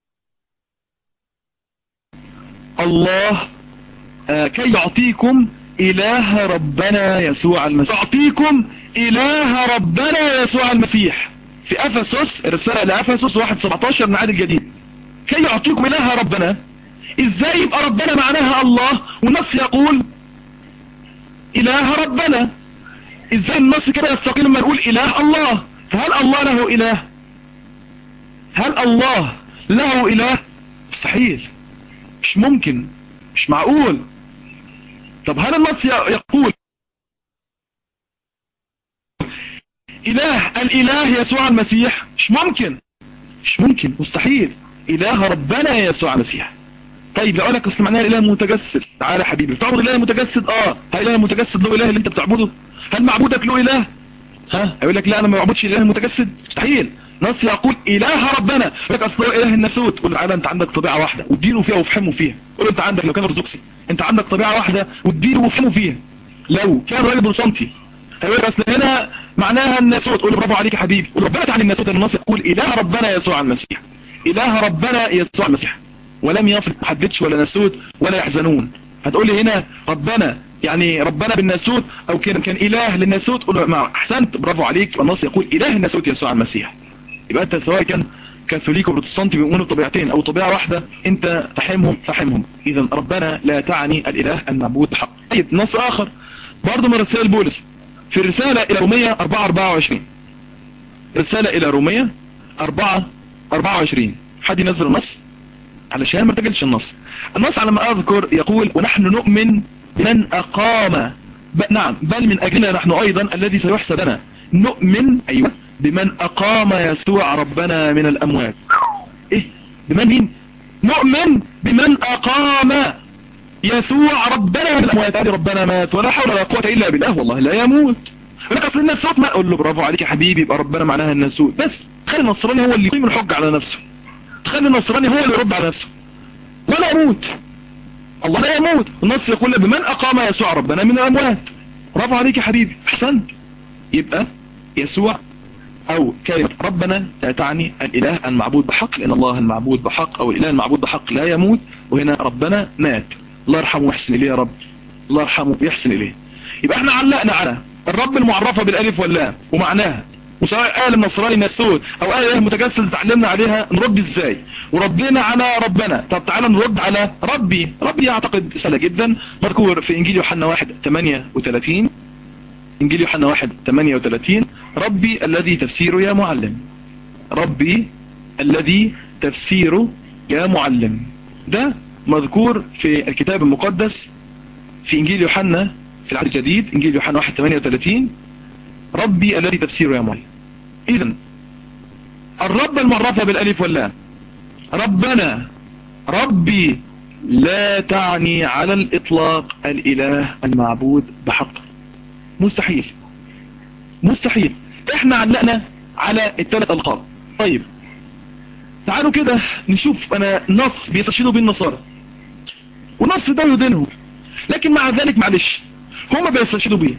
الله كي يعطيكم إله ربنا يسوع المسيح. أعطيكم إله ربنا يسوع المسيح في أفسس، رسالة لأفسس 1:17 من العهد الجديد. كي يعطيكم إله ربنا. إزاي يبقى ربنا معناها الله والنص يقول إله ربنا؟ إزاي النص كده يستقيم لما نقول إله الله؟ فهل الله له إله؟ هل الله له إله؟ مستحيل، مش ممكن، مش معقول. طب هل النص يقول الإله يسوع المسيح؟ مش ممكن، مش ممكن، مستحيل. إله ربنا يسوع المسيح. طيب لو لك اصل معناها الاله المتجسد، تعالى يا حبيبي بتعبد الاله المتجسد. هل الاله المتجسد له اله اللي انت بتعبده؟ هل معبودك له اله؟ هيقول لك لا انا ما بعبدش الاله المتجسد. مستحيل. نص يقول اله ربنا، يقول لك اصل هو اله الناسوت. قول له تعالى انت عندك طبيعه واحده واديله فيها وافهمه فيها. قول له انت عندك، لو كان ارثوذكسي انت عندك طبيعه واحده واديله وافهمه فيها. لو كان راجل بروتستانتي هيقول لك اصل هنا معناها الناسوت. قول له برافو عليك يا حبيبي. قول له ربنا تعني الناسوت. النص يقول اله ربنا يسوع المسيح. اله ربنا يسوع المسيح، ولم يصل، ما حددش ولا ناسوت ولا يحزنون. هتقول لي هنا ربنا يعني ربنا بالناسوت او كان اله للناسوت. قول له احسنت، برافو عليك. النص يقول اله الناسوت يسوع المسيح. يبقى انت سواء كان كاثوليك وبروتستانتي بيؤمنوا بطبيعتين او طبيعه واحده، انت فحمهم. اذا ربنا لا تعني الاله المعبود بحق. طيب نص اخر برضه من رسائل بولس في الرساله الى روميه 4:24. رساله الى روميه 4:24. حد ينزل النص علشان ما ارتجلش النص. النص على ما اذكر يقول ونحن نؤمن بمن اقام نعم بل من اجلنا نحن ايضا الذي سيحسب لنا. نؤمن ايوه بمن اقام يسوع ربنا من الاموات. ايه بمن مين؟ نؤمن بمن اقام يسوع ربنا من الاموات. يعني ربنا مات ولا حول ولا قوه الا بالله، والله لا يموت. يقول لك اصل الناسوت ما. اقول له برافو عليك يا حبيبي، يبقى ربنا معناها الناسوت. بس خلي النصراني هو اللي يقيم الحج على نفسه، تخلي النصراني هو اللي يرد على نفسه. ولا يموت، الله لا يموت. النص يقول بمن اقام يسوع ربنا من الاموات. برافو عليك يا حبيبي، احسنت. يبقى يسوع او كلمة ربنا لا تعني الاله المعبود بحق، لان الله المعبود بحق او الاله المعبود بحق لا يموت، وهنا ربنا مات. الله يرحمه ويحسن اليه يا رب، الله يرحمه ويحسن اليه. يبقى احنا علقنا على الرب المعرفة بالالف واللام ومعناها، وسواء قال النصراني ناسوت او قال اله متجسد اتعلمنا عليها نرد ازاي، وردينا على ربنا. طب تعالى نرد على ربي. ربي اعتقد سهله جدا، مذكور في انجيل يوحنا 1:38. انجيل يوحنا 1:38 ربي الذي تفسيره يا معلم. ربي الذي تفسيره يا معلم. ده مذكور في الكتاب المقدس في انجيل يوحنا في العهد الجديد، انجيل يوحنا 1:38 ربي الذي تفسيره يا معلم. اذن الرب المعرفة بالالف واللام ربنا ربي لا تعني على الاطلاق الاله المعبود بحق. مستحيل، مستحيل. احنا علقنا على الثلاث القاب. طيب تعالوا كده نشوف انا نص بيستشهدوا بيه النصارى ونص ده يدينهم، لكن مع ذلك معلش هما بيستشهدوا بيه.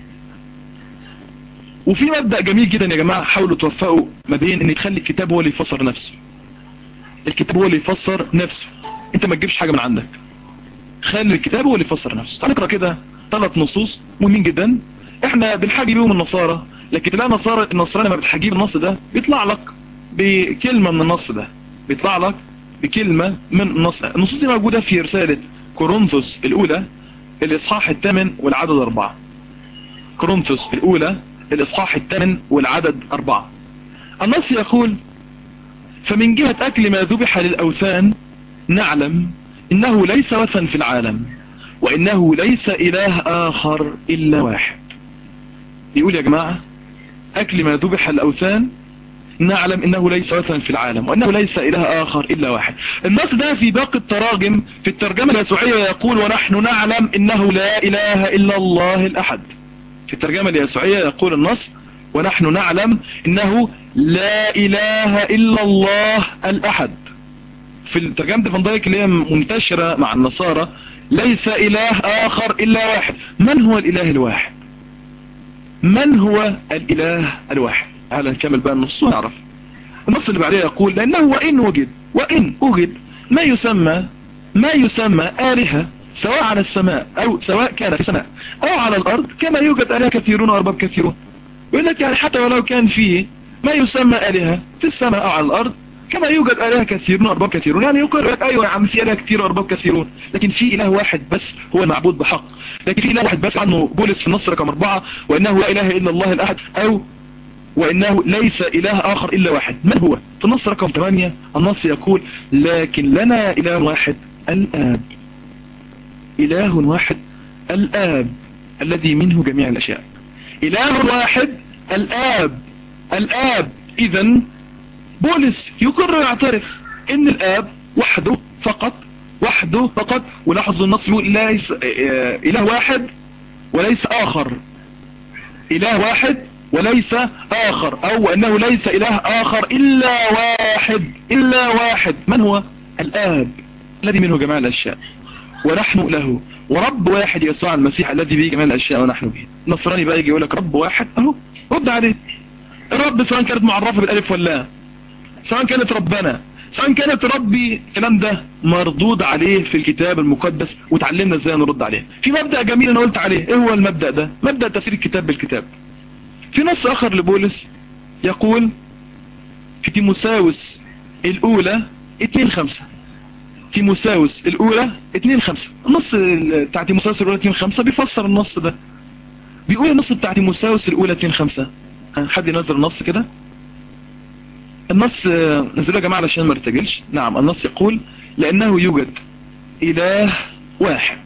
وفي مبدأ جميل جدا يا جماعة، حاولوا توفقوا ما بين ان تخلي الكتاب هو اللي يفسر نفسه. الكتاب هو اللي يفسر نفسه، انت ما تجيبش حاجة من عندك، خلي الكتاب هو اللي يفسر نفسه. تعال نقرأ كده 3 نصوص مهمين جدا احنا بنحاجي بيهم النصارى، لكن تلاقي النصراني ما بتحاجيه بالنص ده بيطلع لك بكلمة من النص ده، بيطلع لك بكلمة من النص. النصوص دي موجودة في رسالة كورنثوس الأولى الإصحاح 8 والعدد 4. كورنثوس الأولى الإصحاح 8 والعدد 4. النص يقول فمن جهة أكل ما ذبح للأوثان نعلم إنه ليس وثن في العالم وإنه ليس إله آخر إلا واحد. يقول يا جماعة أكل ما ذبح للأوثان نعلم إنه ليس وثن في العالم وإنه ليس إله آخر إلا واحد. النص ده في باقي التراجم في الترجمة اليسوعية يقول ونحن نعلم إنه لا إله إلا الله الأحد. في الترجمة اليسوعية يقول النص ونحن نعلم إنه لا إله إلا الله الأحد. في الترجمة فان دايك اللي هي منتشرة مع النصارى ليس إله آخر إلا واحد. من هو الإله الواحد؟ من هو الإله الواحد؟ تعالى نكمل بقى النص ونعرف. النص اللي بعدها يقول لأنه وإن وجد ما يسمى آلهة سواء على السماء أو سواء كان في السماء أو على الأرض كما يوجد آلهة كثيرون وأرباب كثيرون. يقول لك يعني حتى ولو كان فيه ما يسمى آلهة في السماء أو على الأرض كما يوجد آلهة كثيرون وأرباب كثيرون، يعني يقول لك أيوة يا عم في آلهة كثير وأرباب كثيرون، لكن في إله واحد بس هو المعبود بحق. لكن في إله واحد بس عنه بولس في النص رقم 4، وإنه لا إله إلا الله الأحد، أو وإنه ليس إله آخر إلا واحد. من هو؟ في النص رقم 8 النص يقول لكن لنا إله واحد الآب. إله واحد الآب الذي منه جميع الأشياء. إله واحد الآب. الآب. إذن بولس يقرر يعترف إن الآب وحده فقط، وحده فقط. ولاحظوا النص يقول ليس إله واحد وليس آخر، إله واحد وليس آخر، أو أنه ليس إله آخر إلا واحد. إلا واحد. من هو؟ الآب الذي منه جميع الأشياء ونحن له، ورب واحد يسوع المسيح الذي به جميع الأشياء ونحن به. النصراني بقى يجي يقول لك رب واحد، أهو رد عليه. الرب سواء كانت معرفة بالألف واللام، سواء كانت ربنا، سواء كانت ربي، الكلام ده مردود عليه في الكتاب المقدس، وتعلمنا ازاي نرد عليه. في مبدأ جميل انا قلت عليه، ايه هو المبدأ ده؟ مبدأ تفسير الكتاب بالكتاب. في نص اخر لبولس يقول في تيموثاوس الاولى 2:5. تيموثاوس الاولى 2:5. النص بتاع تيموثاوس الاولى 2:5 بيفسر النص ده. بيقول النص بتاع تيموثاوس الاولى 2:5. حد ينزل النص كده. النص نزلوا يا جماعة علشان ما ارتجلش. نعم، النص يقول لأنه يوجد إله واحد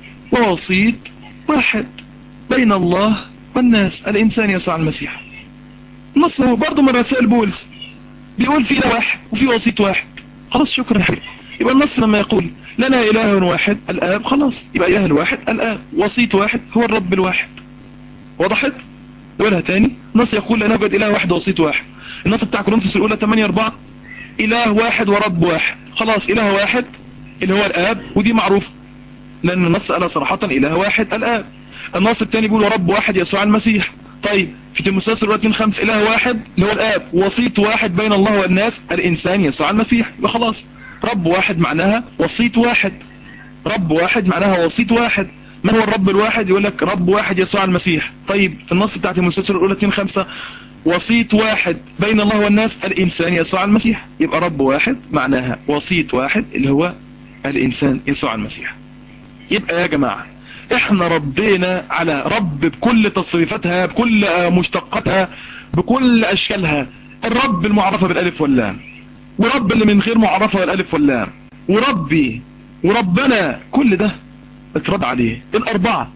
ووسيط واحد بين الله والناس، الإنسان يسوع المسيح. النص هو برضه من رسائل بولس بيقول في إله واحد وفي وسيط واحد. خلاص، شكرا يا حبيبي. يبقى النص لما يقول لنا إله واحد الآب، خلاص يبقى إله الواحد الآب، وسيط واحد هو الرب الواحد. وضحت؟ نقولها تاني. النص يقول لنا يوجد إله واحد ووسيط واحد. النص بتاع كورنثوس الأولى 8:4 إله واحد ورب واحد. خلاص، إله واحد اللي هو الآب، ودي معروفة لأن النص قال صراحة إله واحد الآب. النص الثاني بيقول رب واحد يسوع المسيح. طيب في تيموثاوس الأولى 2:5 إله واحد اللي هو الآب، وسيط واحد بين الله والناس، الإنسان يسوع المسيح. يبقى خلاص، رب واحد معناها وسيط واحد. رب واحد معناها وسيط واحد. من هو الرب الواحد؟ يقول لك رب واحد يسوع المسيح. طيب في النص بتاع تيموثاوس الأولى 2:5 وسيط واحد بين الله والناس، الإنسان يسوع المسيح. يبقى رب واحد معناها وسيط واحد اللي هو الإنسان يسوع المسيح. يبقى يا جماعة احنا ردينا على رب بكل تصريفاتها، بكل مشتقاتها، بكل أشكالها. الرب المعرفة بالألف واللام، ورب اللي من غير معرفة بالألف واللام، وربي وربنا، كل ده اترد عليه. الأربعة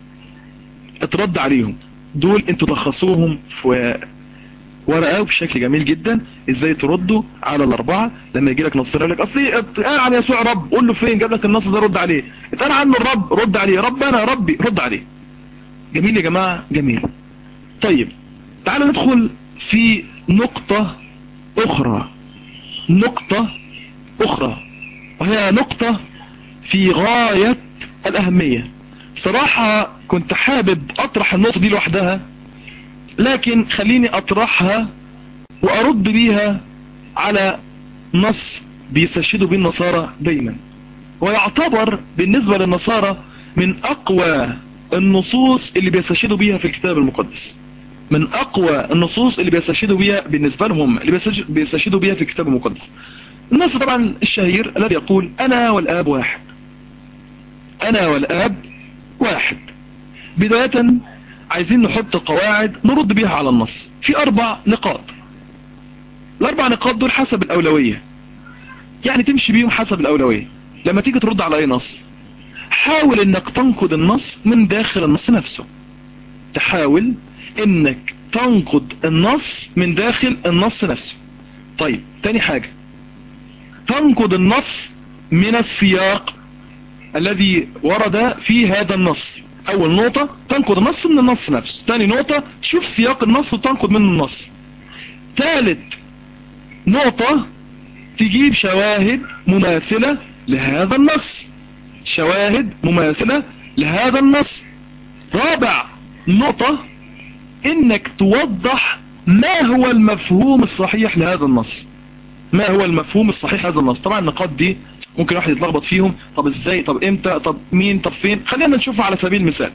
اترد عليهم دول، انتوا تلخصوهم في ورقه بشكل جميل جدا ازاي تردوا على الاربعه. لما يجي لك نص يقول لك اصل اتقال عن يسوع رب، قول له فين جاب لك النص ده رد عليه. اتقال عنه الرب، رد عليه. ربنا ربي، رد عليه. جميل يا جماعه، جميل. طيب تعالوا ندخل في نقطه اخرى. نقطه اخرى وهي نقطه في غايه الاهميه. بصراحه كنت حابب اطرح النقطه دي لوحدها، لكن خليني اطرحها وارد بيها على نص بيستشهدوا به النصارى دايما، ويعتبر بالنسبة للنصارى من اقوى النصوص اللي بيستشهدوا بيها في الكتاب المقدس. من اقوى النصوص اللي بيستشهدوا بيها بالنسبة لهم، اللي بيستشهدوا بيها في الكتاب المقدس. النص طبعا الشهير الذي يقول انا والاب واحد. انا والاب واحد. بداية عايزين نحط قواعد نرد بيها على النص في 4 نقاط. ال4 نقاط دول حسب الأولوية، يعني تمشي بيهم حسب الأولوية. لما تيجي ترد على أي نص حاول انك تنقد النص من داخل النص نفسه. تحاول انك تنقد النص من داخل النص نفسه. طيب تاني حاجة، تنقد النص من السياق الذي ورد في هذا النص. اول نقطة تنقد النص من النص نفسه. تاني نقطة تشوف سياق النص وتنقد منه النص. ثالث نقطة تجيب شواهد مماثلة لهذا النص. شواهد مماثلة لهذا النص. رابع نقطة انك توضح ما هو المفهوم الصحيح لهذا النص. ما هو المفهوم الصحيح هذا النص. طبعا النقاط دي ممكن واحد يتلخبط فيهم، طب ازاي، طب امتى، طب مين، طب فين. خلينا نشوفها على سبيل المثال.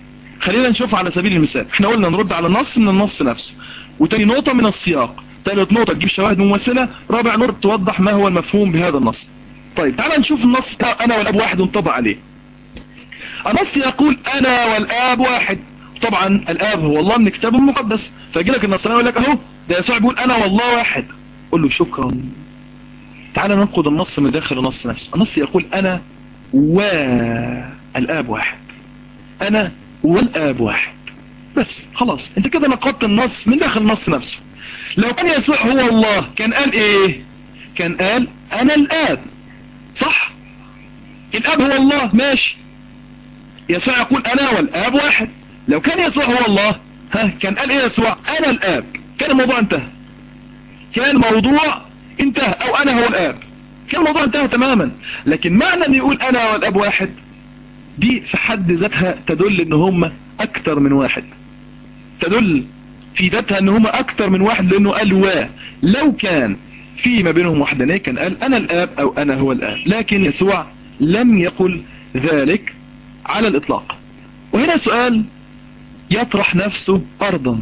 احنا قلنا نرد على النص من النص نفسه، وتاني نقطة من السياق، ثالث نقطة تجيب شواهد ممثلة، رابع نقطة توضح ما هو المفهوم بهذا النص. طيب تعال نشوف النص انا والاب واحد ونطبق عليه. النص يقول انا والاب واحد، طبعا الاب هو الله من الكتاب المقدس، فيجي لك النصراني يقول لك اهو ده يسوع بيقول انا والله واحد، قول له شكرا. تعال ننقض النص من داخل النص نفسه. النص يقول انا والاب واحد، انا والاب واحد، بس خلاص انت كده نقضت النص من داخل النص نفسه. لو كان يسوع هو الله كان قال ايه؟ كان قال انا الاب، صح؟ الاب هو الله، ماشي. يسوع يقول انا والاب واحد. لو كان يسوع هو الله كان قال ايه يسوع؟ انا الاب، كان الموضوع انتهى. او انا هو الاب، كان الموضوع انتهى تماما. لكن معنى ان يقول انا والاب واحد دي في حد ذاتها تدل ان هم اكتر من واحد، تدل في ذاتها ان هم اكتر من واحد، لانه قال لو كان في ما بينهم وحدانية كان قال انا الاب او انا هو الاب، لكن يسوع لم يقل ذلك على الاطلاق. وهنا سؤال يطرح نفسه ارضا،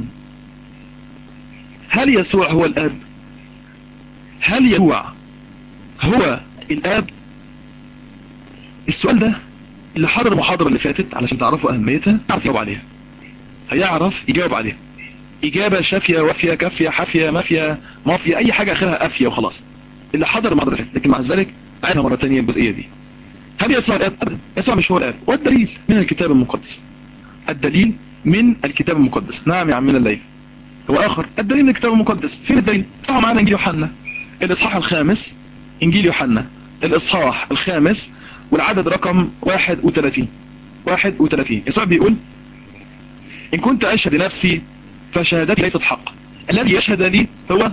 هل يسوع هو الاب؟ هل يسوع هو الاب؟ السؤال ده اللي حضر المحاضرة اللي فاتت علشان تعرفوا اهميتها هيعرف يجاوب عليها اجابة شافية وافية كافية حافية مافية اي حاجة اخرها افية وخلاص، اللي حضر المحاضرة اللي فاتت. لكن مع ذلك عينها مرة تانية الجزئية دي. هل يسوع الاب؟ ابدا، يسوع مش هو الاب، والدليل من الكتاب المقدس. الدليل من الكتاب المقدس. نعم يا عمنا الليث، هو اخر الدليل من الكتاب المقدس. فين الدليل؟ افتحوا معانا انجيل يوحنا الاصحاح الخامس، انجيل يوحنا الاصحاح الخامس والعدد رقم 31. يسوع بيقول ان كنت اشهد نفسي فشهادتي ليست حق، الذي يشهد لي هو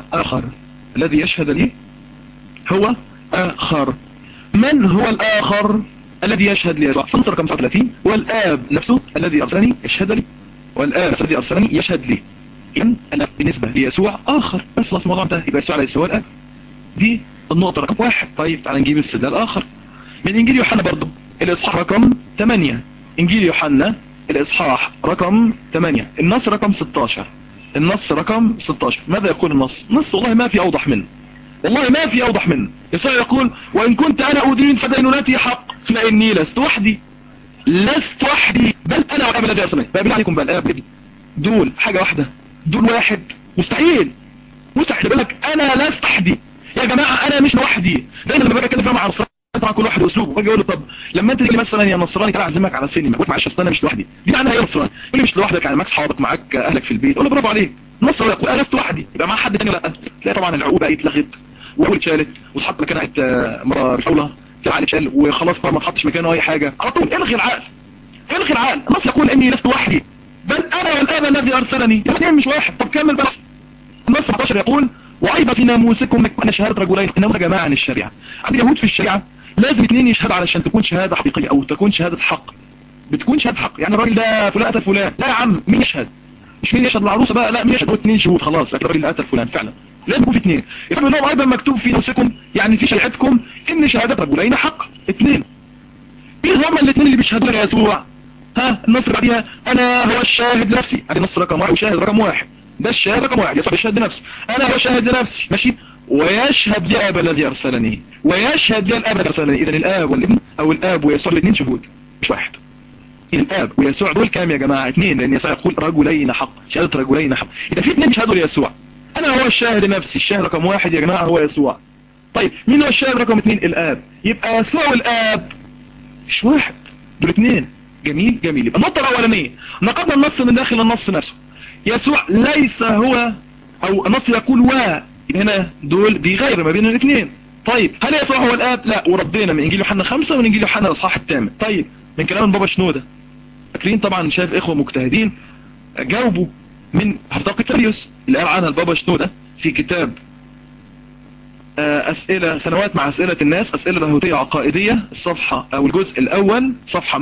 آخر. من هو الآخر الذي يشهد لي؟ فنص رقم 37 والآب نفسه الذي أرسلني يشهد لي، والآب الذي أرسلني يشهد لي. إذن الآب بالنسبة ليسوع آخر، بس خلاص الموضوع انتهى، يبقى يسوع ليس هو الآب. دي النقطة رقم 1. طيب تعال نجيب استدلال آخر من إنجيل يوحنا برضو الإصحاح رقم 8. إنجيل يوحنا الإصحاح رقم 8 النص رقم 16. ماذا يقول النص؟ والله ما في أوضح منه. يسوع يقول وإن كنت أنا أدين فدينونتي حق، فإني لست وحدي، بل أنا والآب الذي أرسلني. بالله عليكم بقى الآب والابن دول حاجة واحدة؟ دول واحد؟ مستحيل. بالك أنا لست وحدي يا جماعة، أنا مش لوحدي. دايما لما باجي اتكلم مع النصراني طبعا كل واحد واسلوبه، باجي اقول له طب لما انت تيجي مثلا يا نصراني تعالى اعزمك على السينما، قلت معلش اصل انا مش لوحدي، دي معناها ايه يا نصراني؟ يقول لي مش لوحدك، يعني معاك اصحابك، معاك اهلك في البيت. اقول له برافو عليك. النصراني يقول انا لست وحدي، يبقى مع حد ثاني ولا لا؟ تلاقي طبعا العقوبه اتلغت واول اتشالت واتحط مكانها مرة بحولة تلعب اتشال وخلاص، ما تحطش مكانه اي حاجه على طول. الغي العقل. النص يقول اني لست وحدي بل انا والاب الذي ارسلني، الاثنين مش واحد. طب كمل بس. النص 17 يقول وايضا في ناموسكم ان شهاده رجلين. الناموس يا جماعه عن الشريعه، عند اليهود في الشريعه لازم اثنين يشهدوا علشان تكون شهاده حقيقيه او تكون شهاده حق. بتكون شهاده حق، يعني الراجل ده فلان قتل فلان، لا يا عم مين يشهد؟ مش مين يشهد العروسه بقى، لا مين يشهد؟ اثنين شهود خلاص، الراجل اللي قتل فلان فعلا لازم يكون في اثنين. يقول لهم ايضا مكتوب في ناموسكم، يعني في شريعتكم ان شهاده رجلين حق. اثنين. مين هم الاثنين اللي بيشهدوا لنا يسوع؟ النص بعديها انا هو الشاهد لنفسي، ادي النص رقم 1 وشاهد رقم 1. ده الشاهد رقم 1، يسوع بيشهد لنفسه، انا هو شاهد لنفسي، ماشي. ويشهد لي الاب الذي ارسلني، اذا الاب والابن او الاب ويسوع الاثنين شهود مش واحد. الاب ويسوع دول كام يا جماعه؟ اثنين، لان يسوع يقول رجلين حق، شهاده رجلين حق. اذا في اثنين بيشهدوا ليسوع، انا هو الشاهد لنفسي، الشاهد رقم 1 يا جماعه هو يسوع. طيب مين هو الشاهد رقم 2؟ الاب. يبقى يسوع والاب مش واحد، دول اثنين. جميل. يبقى النقطه الاولانيه نقضنا النص من داخل النص نفسه. يسوع ليس هو، او النص يقول هنا دول بيغير ما بين الاثنين. طيب هل يسوع هو الاب؟ لا، وردينا من انجيل يوحنا 5 ومن انجيل يوحنا الاصحاح الثامن. طيب من كلام البابا شنودة، فاكرين طبعا، شايف اخوه مجتهدين جاوبوا من هرطاقة ساريوس اللي قال عنها البابا شنودة في كتاب اسئله سنوات مع اسئله الناس، اسئله لاهوتيه عقائديه، الصفحه او الجزء الاول صفحه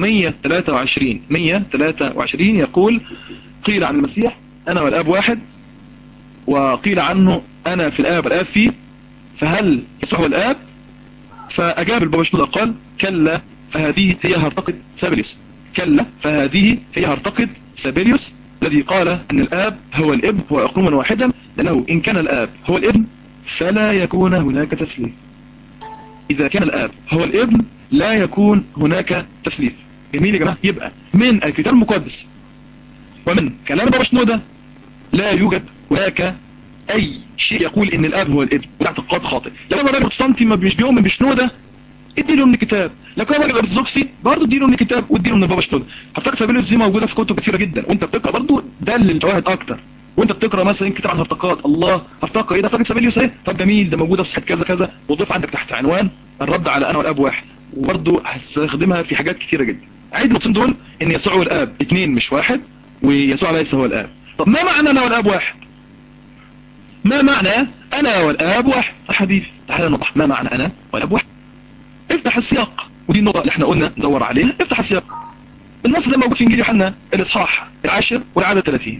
123 يقول قيل عن المسيح انا والاب واحد، وقيل عنه انا في الاب والاب فيه، فهل يسوع هو الآب؟ فأجاب البابا شنودة قال كلا، فهذه هي هرطقة سابيليوس. كلا، فهذه هي هرطقة سابيليوس الذي قال أن الآب هو الابن هو أقلوما واحدا، لأنه إن كان الآب هو الابن فلا يكون هناك تثليث. إذا كان الآب هو الابن لا يكون هناك تثليث. جميل يا جماعة. يبقى من الكتاب المقدس ومن كلام البابا شنودة لا يوجد هناك أي شيء يقول إن الآب هو الابن، وده اعتقاد خاطئ. لو أنا راجل بروتستانتي ما بيؤمن بشنودة اديله من الكتاب، لو كان راجل ارثوذكسي برضه اديله من الكتاب واديله من البابا شنودة. هرطقة سابيليوس دي موجودة في كتب كثيرة جدا، وانت بتقرا برضه دلل الشواهد اكتر. وانت بتقرا مثلا كتاب عن هرطقات، الله هرطقة ايه ده؟ هرطقة سابيليوس اهي، طب جميل، ده موجودة في صحة كذا كذا، وضيف عندك تحت عنوان الرد على انا والاب واحد، وبرضه هتستخدمها في حاجات كثيرة جدا. عيد النقطتين دول ان يسوع والاب اثنين مش واحد، ويسوع ليس هو الاب. طب ما معنى انا والاب واحد؟ ما معنى انا والاب واحد؟ يا حبيبي تعالى نوضح ما معنى انا والاب واحد. افتح السياق، ودي النقطة اللي احنا قلنا ندور عليها. افتح السياق. النص ده موجود في انجيل يوحنا الاصحاح 10 والعدد 30.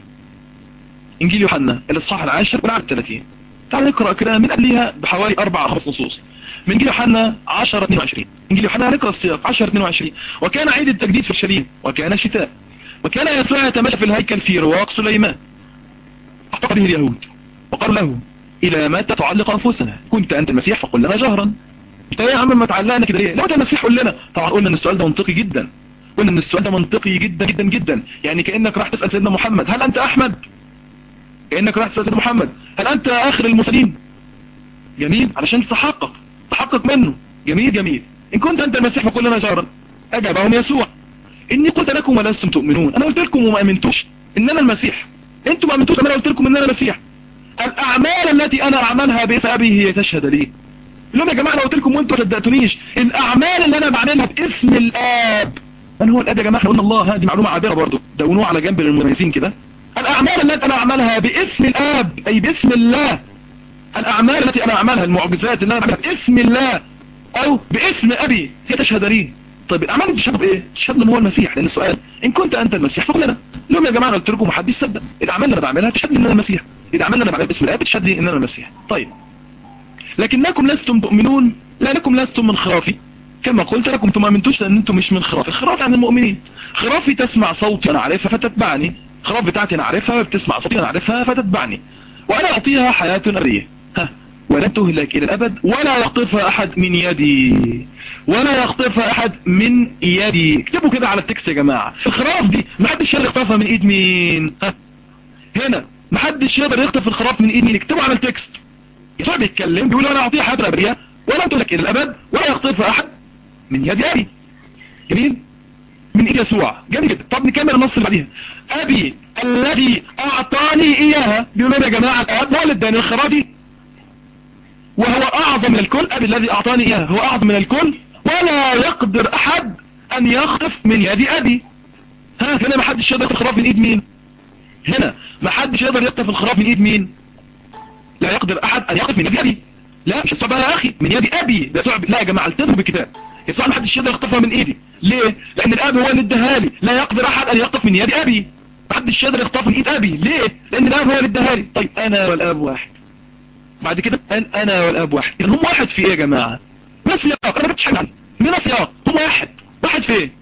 انجيل يوحنا الاصحاح 10 والعدد 30. تعال نقرا كده من قبلها بحوالي 4 أو 5 نصوص. من انجيل يوحنا 10 22. انجيل يوحنا هنقرا السياق 10 22. وكان عيد التجديد في اورشليم وكان شتاء، وكان يسوع يتمشى في الهيكل في رواق سليمان، احتقر به اليهود وقال له الى متى تعلق انفسنا؟ كنت انت المسيح فقل لنا جهرا. انت يا عم ما تعلقنا كده ليه؟ لو انت المسيح قول لنا. طبعا قلنا ان السؤال ده منطقي جدا، قلنا ان السؤال ده منطقي جدا جدا جدا. يعني كانك راح تسال سيدنا محمد هل انت احمد؟ كانك راح تسال سيدنا محمد هل انت اخر المرسلين؟ جميل، علشان تحقق منه. جميل جميل. ان كنت انت المسيح فقل لنا جهرا. اجابهم يسوع اني قلت لكم ولستم تؤمنون. انا قلت لكم وما امنتوش ان انا المسيح، انتم ما امنتوش لما انا قلت لكم ان انا المسيح. الاعمال التي انا اعملها باسم ابي هي تشهد لي. لهم يا جماعه انا قلت لكم وانتم ما صدقتونيش، الاعمال اللي انا بعملها باسم الاب. من هو الاب يا جماعه؟ احنا قلنا الله، هذه معلومه عابره برضه، دونوها على جنب للمميزين كده. الاعمال التي انا اعملها باسم الاب اي باسم الله. الاعمال التي انا اعملها، المعجزات اللي انا بعملها باسم الله او باسم ابي هي تشهد لي. طيب الاعمال دي تشهد بايه؟ تشهد له هو المسيح، لان السؤال ان كنت انت المسيح فقل لنا. لهم يا جماعه انا قلت لكم محدش صدق. الاعمال اللي انا بعملها تشهد لي ان انا المسيح، الاعمال اللي انا بعملها باسم الاب تشهد لي ان انا المسيح. طيب لكنكم لستم تؤمنون لانكم لستم من خرافي كما قلت لكم. انتم ما امنتوش لان انتم مش من خرافي. خرافي عن المؤمنين. خرافي تسمع صوتي انا عارفها فتتبعني. خراف بتاعتي انا عارفها، بتسمع صوتي انا عارفها فتتبعني، وانا اعطيها حياه ابديه ولن تهلك الى الابد ولا يخطفها احد من يدي. ولا يخطفها احد من يدي. اكتبوا كده على التكست يا جماعه. الخراف دي ما حدش يقدر يخطفها من ايد مين؟ هنا ما حدش يقدر يخطف الخراف من ايد مين. اكتبوا على التكست. يسوع بيتكلم بيقول انا اعطيها حياه ابديه ولا تهلك الى الابد ولا يخطفها احد من يد ابي. جميل، من ايد يسوع. جميل جدا. طب نكمل النص اللي بعديها. ابي الذي اعطاني اياها. بيقولوا يا جماعه الاب هو اللي اداني الخراف دي وهو اعظم من الكل. ابي الذي اعطاني اياها هو اعظم من الكل ولا يقدر احد ان يخطف من يد ابي. هنا ما حدش يقدر يخطف الخراف من ايد مين؟ هنا ما حدش يقدر يخطف الخراف من ايد مين؟ لا يقدر احد ان يخطف من يد ابي. لا مش يسوع بقى يا اخي، من يد ابي. ده يسوع لا يا جماعه التزموا بالكتاب. يسوع ما حدش يقدر يخطفها من ايدي. ليه؟ لان الاب هو اللي اداها لي. لا يقدر احد ان يخطف من يد ابي. ما حدش يقدر يخطف من ايد ابي. ليه؟ لان الاب هو اللي اداها لي. طيب انا والاب واحد. بعد كده انا والاب واحد. يعني هم واحد في ايه يا جماعه؟ ما سياق، انا ما جبتش حاجه عنه. من سياق هم واحد. واحد في ايه؟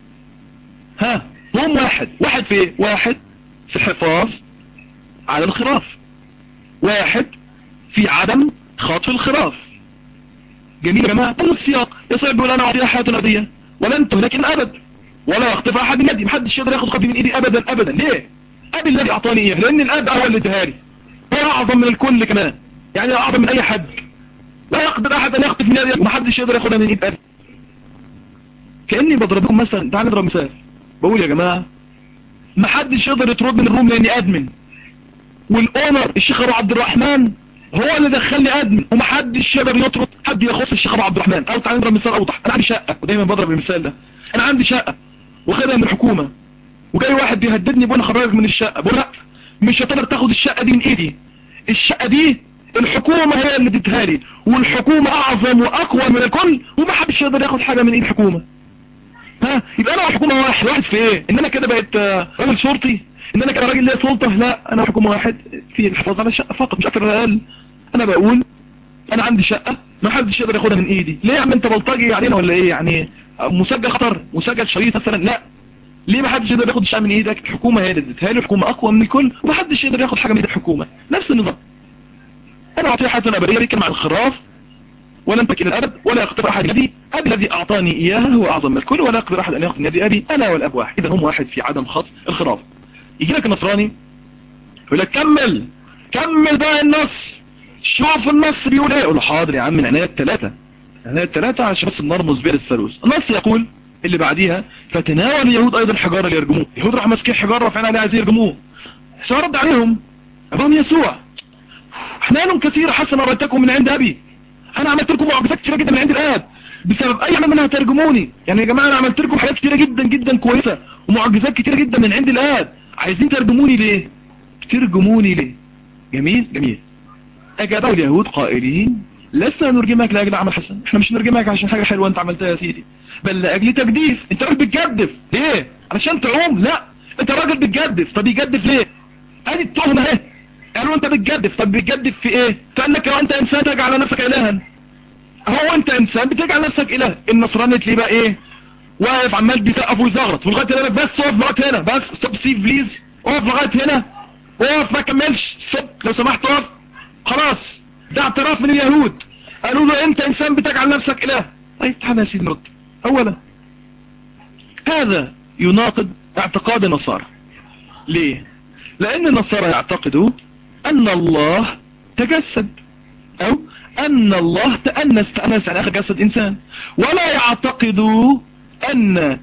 هم واحد في ايه؟ واحد في الحفاظ على الخراف، واحد في عدم خطف الخراف. جميل يا جماعه. من السياق يسوع بيقول انا اعطيها حياه ابديه ولن تهلك الابد ولا يخطفها احد من يدي. محدش يقدر ياخد خطفي من ايدي ابدا ابدا. ليه؟ ابي الذي اعطاني اياه. لان الاب هو اللي اداها لي. هو اعظم من الكل كمان، يعني اعظم من اي حد. لا يقدر احد ان يخطف من يدي ومحدش يقدر ياخدها من ايد ابي. كاني بضرب لكم مثلا. تعال نضرب مثال. بقول يا جماعه محدش يقدر يطرد من الروم لاني ادمن، والاونر الشيخ ابو عبد الرحمن هو اللي دخلني ادمن، ومحدش يقدر يطرد حد يخص الشيخ ابو عبد الرحمن. او تعال نضرب مثال اوضح. انا عندي شقه، ودايما بضرب المثال ده. انا عندي شقه واخدها من الحكومه، وجاي واحد بيهددني بيقول انا خرجك من الشقه. بقول لا، مش هتقدر تاخد الشقه دي من ايدي. الشقه دي الحكومه هي اللي اديتها لي، والحكومه اعظم واقوى من الكل، ومحدش يقدر ياخد حاجه من ايد الحكومه. يبقى انا والحكومه واحد في ايه؟ ان انا كده بقيت راجل شرطي؟ ان انا كده راجل ليا سلطه؟ لا، انا حكومه واحد في الحفاظ على الشقه فقط، مش اكتر ولا اقل. انا بقول انا عندي شقة ما حدش يقدر ياخدها من ايدي. ليه يا عم انت بلطجي علينا ولا ايه؟ يعني مسجل خطر، مسجل شريط مثلا؟ لا. ليه ما حدش يقدر ياخد الشقة من ايدك؟ الحكومة هي اللي ادتها له، الحكومة اقوى من الكل، وما حدش يقدر ياخد حاجة من ايد الحكومة. نفس النظام. انا اعطيه حياة ابدية بيتكلم عن الخراف، ولن تكل الابد، ولا يقتر احد يدي. ابي الذي اعطاني اياها هو اعظم من الكل، ولا يقدر احد ان ياخذ من يدي ابي. انا والاب واحد. اذا هم واحد في عدم خطف الخراف. يجي لك النصراني يقول لك كمل بقى النص، شوف النص بيقول ايه. يقول له حاضر يا عم، من عناية الثلاثة، عناية الثلاثة، عشان بس نرمز بها للثالوث. النص يقول اللي بعديها: فتناول اليهود ايضا حجارة ليرجموه. اليهود راح ماسكين حجارة رافعين عليها عايزين يرجموه. رد عليهم ابراهيم يسوع: احمال كثيرة حسنا رأيتكم من عند ابي. انا عملت لكم معجزات كثيرة جدا من عند الاب، بسبب اي عمل منها ترجموني. يعني يا جماعة انا عملت لكم حاجات كثيرة جدا جدا كويسة ومعجزات كثيرة جدا من عند الاب، عايزين ترجموني ليه؟ ترجموني ليه؟ جميل. اجابه اليهود قائلين: لسنا نرجمك لاجل عمل حسن، احنا مش نرجمك عشان حاجة حلوة انت عملتها يا سيدي، بل لاجل تجديف. انت راجل بتجدف ليه؟ علشان تعوم؟ لا، انت راجل بتجدف. طب يجدف ليه؟ ادي التهمة اهي. قالوا انت بتجدف. طب بتجدف في ايه؟ فانك لو انت انسان تجعل نفسك الها. هو انت انسان بتجعل نفسك اله. النصراني تلاقيه بقى ايه؟ واقف عمال بيسقف ويزغرط ولغايه هنا. بس اقف لغايه هنا، بس ستوب سيف بليز، اقف لغايه هنا، اقف ما كملش، ستوب لو سمحت اقف. خلاص، ده اعتراف من اليهود. قالوا له انت انسان بتجعل نفسك اله. طيب تعالى يا سيدي نرد. اولا هذا يناقض اعتقاد النصارى. ليه؟ لان النصارى يعتقدوا ان الله تجسد، او ان الله تأنس يعني اخر جسد انسان، ولا يعتقدوا ان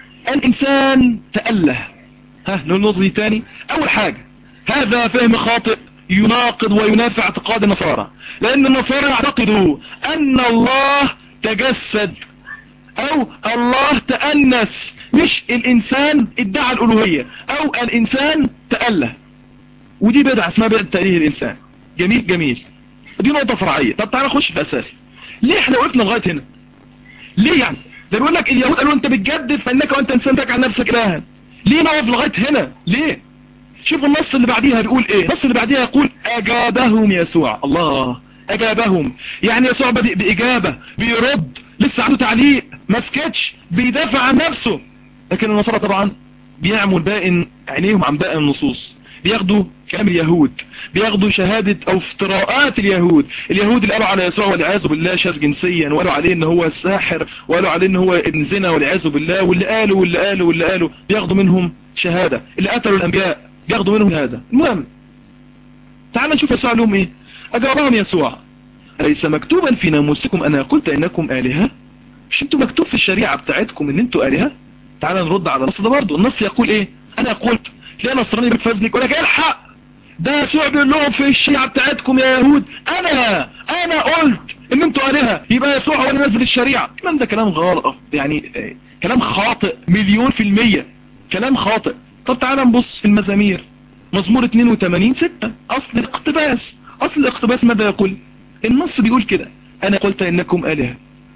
الانسان تأله. نقول النقطة دي تاني. اول حاجة، هذا فهم خاطئ يناقض وينافي اعتقاد النصارى، لان النصارى يعتقدوا ان الله تجسد او الله تأنس، مش الانسان ادعى الالوهية او الانسان تأله. ودي بدعة اسمها بدعة تأليه الانسان. جميل. دي نقطة فرعية. طب تعالى نخش في اساسي. ليه احنا وقفنا لغاية هنا؟ ليه يعني؟ ده بيقول لك اليهود قالوا انت بتجدف فانك وانت انسان تجعل نفسك الها. ليه نقف لغاية هنا؟ ليه؟ شوفوا النص اللي بعديها بيقول ايه. النص اللي بعديها يقول: اجابهم يسوع. الله، اجابهم يعني يسوع بدأ باجابة، بيرد، لسه عنده تعليق، ما سكتش، بيدافع عن نفسه. لكن النصارى طبعا بيعمل باقي عينيهم عن باقي النصوص، بياخدوا كلام اليهود، بياخدوا شهادة او افتراءات اليهود اللي قالوا على يسوع والعياذ بالله شاذ جنسيا، وقالوا عليه ان هو ساحر، وقالوا عليه ان هو ابن زنا والعياذ بالله، واللي قالوا بياخدوا منهم شهادة. اللي قتلوا الانبياء بياخدوا منهم هذا. المهم تعال نشوف يسوع لهم ايه. اجابهم يسوع: أليس مكتوبا في ناموسكم انا قلت انكم آلهة؟ مش انتوا مكتوب في الشريعة بتاعتكم ان انتوا آلهة؟ تعال نرد على النص ده برضه. النص يقول ايه؟ انا قلت. تلاقي نصراني بيتفزلك يقول لك: الحق، ده يسوع بيقول لهم في الشريعة بتاعتكم يا يهود انا قلت ان انتوا آلهة، يبقى يسوع هو اللي نزل الشريعة. الكلام ده كلام غلط، يعني كلام خاطئ 100%، كلام خاطئ. طب تعال نبص في المزامير. مزمور 82:6 اصل الاقتباس ماذا يقول؟ النص بيقول كده: انا قلت انكم آلهة،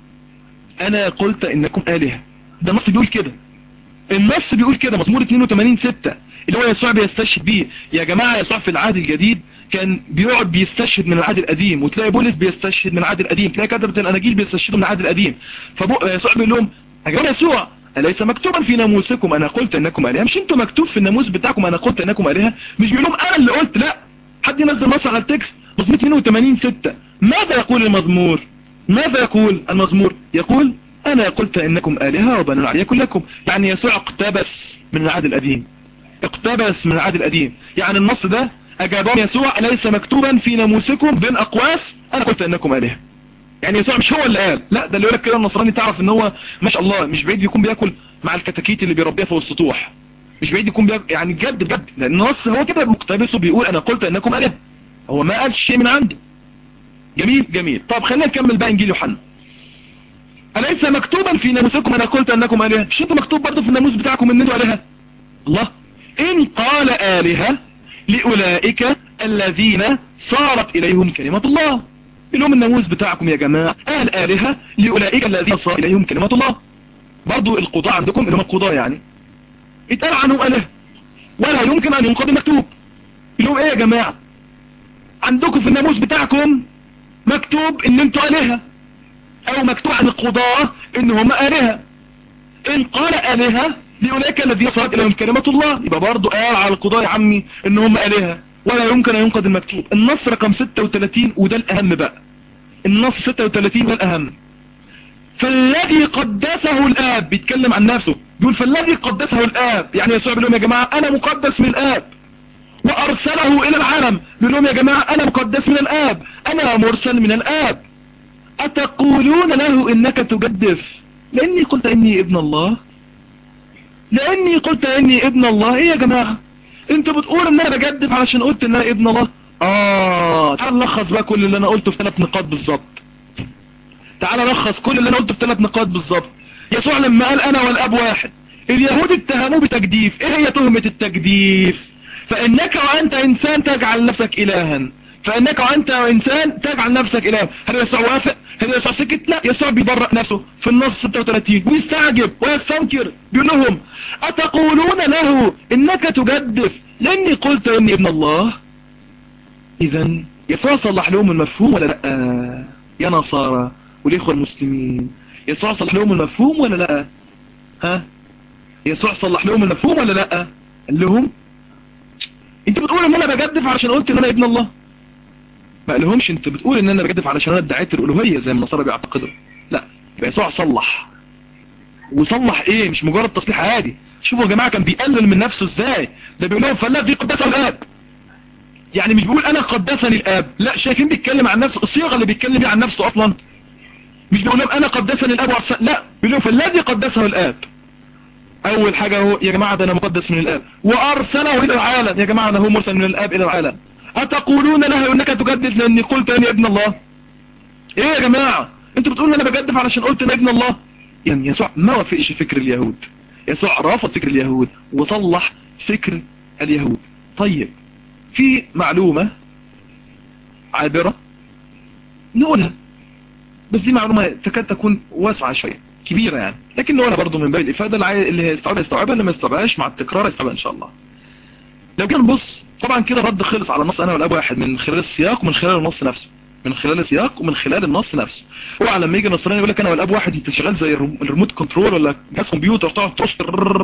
انا قلت انكم آلهة. ده النص بيقول كده. النص بيقول كده، مزمور 82:6 اللي هو يسوع بيستشهد بيه. يا جماعة يسوع في العهد الجديد كان بيقعد بيستشهد من العهد القديم، وتلاقي بولس بيستشهد من العهد القديم، تلاقي كتبة الاناجيل بيستشهدوا من العهد القديم. فيسوع بيقول لهم: يا جماعة يسوع، أليس مكتوبا في ناموسكم انا قلت انكم آلهة؟ مش انتوا مكتوب في الناموس بتاعكم انا قلت انكم آلهة؟ مش بيقول لهم انا اللي قلت، لا، حد ينزل نص على التكست. مزمور 82:6 ماذا يقول المزمور؟ ماذا يقول المزمور؟ يقول: انا قلت انكم آلهة وبنو العليا كلكم. يعني يسوع اقتبس من العهد القديم، اقتبس من العهد القديم. يعني النص ده اجابهم يسوع: ليس مكتوبا في ناموسكم بين اقواس انا قلت انكم آلهة. يعني يسوع مش هو اللي قال، لا، ده اللي يقول لك كده النصراني تعرف ان هو ما شاء الله مش بعيد يكون بياكل مع الكتاكيت اللي بيربيها فوق السطوح، مش بعيد يكون بياكل، يعني بجد، لان النص هو كده مقتبسه بيقول انا قلت انكم آلهة، هو ما قالش شيء من عنده. جميل. طب خلينا نكمل بقى انجيل يوحنا. أليس مكتوبا في ناموسكم انا قلت انكم آلهة؟ مش انتوا مكتوب برضه في الناموس بتاعكم ان انتوا آلهة؟ الله، إن قال آلهة لأولئك الذين صارت إليهم كلمة الله. لهم الناموس بتاعكم يا جماعة قال آلهة لأولئك الذين صار إليهم كلمة الله. برضو القضاء عندكم اللي هم القضاء يعني اتقال عنهم آلهة، ولا يمكن أن ينقضي مكتوب. لهم إيه يا جماعة؟ عندكم في الناموس بتاعكم مكتوب ان انتوا آلهة، او مكتوب عن القضاة ان هم آلهة. ان قال آلهة لأولئك الذين صارت اليهم كلمة الله، يبقى برضو قال على القضاة يا عمي ان هم آلهة، ولا يمكن ان ينقض المكتوب. النص رقم 36 وده الاهم بقى، النص 36 ده الاهم. فالذي قدسه الآب، بيتكلم عن نفسه، بيقول فالذي قدسه الآب، يعني يسوع بيقول لهم يا جماعة انا مقدس من الآب، وارسله الى العالم، بيقول لهم يا جماعة انا مقدس من الآب، انا مرسل من الآب. اتقولون له انك تجدف لاني قلت اني ابن الله، لاني قلت اني ابن الله. ايه يا جماعة، انتوا بتقولوا ان انا بجدف علشان قلت ان انا ابن الله؟ تعال نلخص بقى كل اللي انا قلته في 3 نقاط بالظبط. تعال نلخص كل اللي انا قلته في 3 نقاط بالظبط. يسوع لما قال انا والاب واحد، اليهود اتهموه بتجديف. ايه هي تهمة التجديف؟ فانك وانت انسان تجعل نفسك الها، فانك وانت انسان تجعل نفسك الها. هل يسوع وافق؟ هل يسوع سكت؟ لا، يسوع بيبرأ نفسه في النص 36 ويستعجب ويستنكر، بيقول لهم اتقولون له انك تجدف لاني قلت اني ابن الله. اذا يسوع صلح لهم المفهوم ولا لا يا نصارى والاخوة المسلمين؟ يسوع صلح لهم المفهوم ولا لا؟ يسوع صلح لهم المفهوم ولا لا؟ قال لهم انت بتقول ان انا بجدف علشان قلت ان انا ابن الله. ما قالهمش انت بتقول ان انا بجدف علشان انا ادعيت الالوهيه زي ما النصارى بيعتقدوا. لا، يبقى يسوع صلح. وصلح ايه؟ مش مجرد تصليح عادي. شوفوا يا جماعه كان بيقلل من نفسه ازاي. ده بيقول لهم فالذي قدسه الاب، يعني مش بيقول انا قدسني الاب، لا، شايفين بيتكلم عن نفسه. الصيغه اللي بيتكلم بيها عن نفسه اصلا مش بيقول لهم انا قدسني الاب لا، بيقول لهم فالذي قدسه الاب. اول حاجة هو يا جماعة ده انا مقدس من الاب، وارسله الى العالم. يا جماعة انا هو مرسل من الاب الى العالم. اتقولون له انك تجدف لاني قلت اني ابن الله. ايه يا جماعة، انتوا بتقولوا انا بجدف علشان قلت اني ابن الله؟ يعني يسوع ما وافقش فكر اليهود، يسوع رفض فكر اليهود وصلح فكر اليهود. طيب، في معلومة عابرة نقولها، بس دي معلومة تكاد تكون واسعة شوية، كبيرة يعني، لكن نقولها برضو من باب الإفادة. اللي هيستوعبها اللي ما يستوعبهاش مع التكرار هيستوعبها إن شاء الله. لو جينا نبص طبعا كده الرد خلص على النص انا والاب واحد من خلال السياق ومن خلال النص نفسه، من خلال السياق ومن خلال النص نفسه. هو لما يجي النصراني يقول لك انا والاب واحد، انت شغال زي الريموت كنترول ولا جهاز كمبيوتر تقعد ترص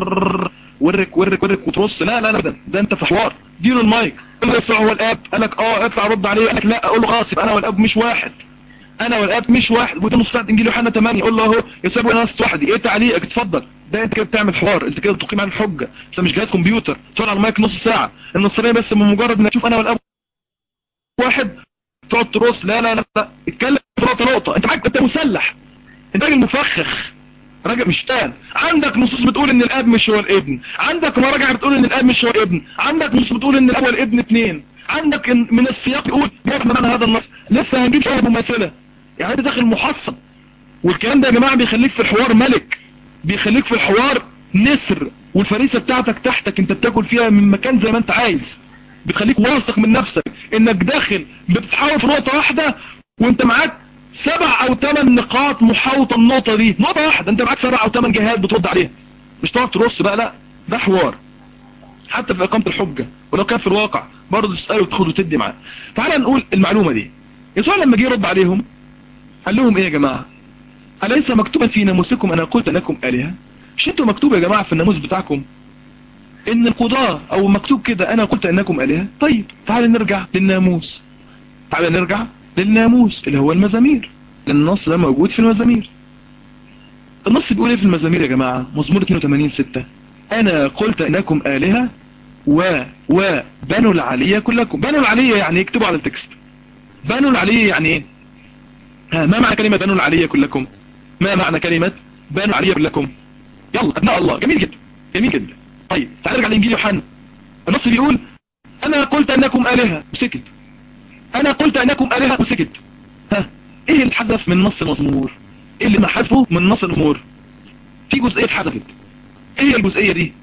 ورك ورك ورك وترص؟ لا لا لا، ده انت في حوار. اديله المايك قول له يسوع هو الاب، قال لك اطلع رد عليه، قال لك لا، اقول له خلاص يبقى انا والاب مش واحد، انا والاب مش واحد. وده نص بتاعت انجيل يوحنا 8 قول له اهو يسوع انا نص وحدي. ايه تعليقك؟ اتفضل. ده انت كده بتعمل حوار، انت كده بتقيم عن الحجه، انت مش جهاز كمبيوتر تقعد على المايك نص ساعه. النصرانيه بس من مجرد انك تشوف انا والاب واحد تقعد ترص. لا لا لا لا، اتكلم في نقطه نقطه. انت معاك، انت مسلح، انت راجل مفخخ، راجل مش فاهم. عندك نصوص بتقول ان الاب مش هو الابن، عندك مراجع بتقول ان الاب مش هو الابن، عندك نصوص بتقول ان الاب والابن اتنين، عندك من السياق يقول بيفهم عن هذا النص. لسه هنجيب شويه مماثله، يعني انت داخل محصن. والكلام ده يا جماعه بيخليك في الحوار ملك، بيخليك في الحوار نسر، والفريسه بتاعتك تحتك انت بتاكل فيها من مكان زي ما انت عايز. بتخليك واثق من نفسك انك داخل بتتحاول في نقطه واحده وانت معاك 7 أو 8 نقاط محاوطه النقطه دي، نقطه واحده انت معاك 7 أو 8 جهات بترد عليها. مش تقعد ترص بقى، لا، ده حوار. حتى في اقامه الحجه ولو كان في الواقع برضه تساله وتاخد وتدي معاه. تعال نقول المعلومه دي. يسوع لما جه يرد عليهم قال لهم ايه يا جماعه؟ أليس مكتوبا في ناموسكم أنا قلت لكم آلهة؟ مش انتوا مكتوب يا جماعة في الناموس بتاعكم إن القضاة، أو مكتوب كده أنا قلت أنكم آلهة؟ طيب تعال نرجع للناموس، تعال نرجع للناموس اللي هو المزامير، لأن النص ده موجود في المزامير. النص بيقول ايه في المزامير يا جماعة؟ مزمور 82:6 أنا قلت أنكم آلهة وبنو العلية كلكم. بنو العلية يعني يكتبوا على التكست. بنو العلية يعني ايه؟ ما معنى كلمة بنو العلية كلكم؟ ما معنى كلمة بنو العلية كلكم؟ يلا ابناء الله. جميل جدا، جميل جدا. طيب تعال نرجع لانجيل يوحنا. النص بيقول انا قلت انكم آلهة وسكت، انا قلت انكم آلهة وسكت. ايه اللي اتحذف من نص المزمور؟ ايه اللي ما حذفه من نص المزمور؟ في جزئية اتحذفت. ايه هي الجزئية دي؟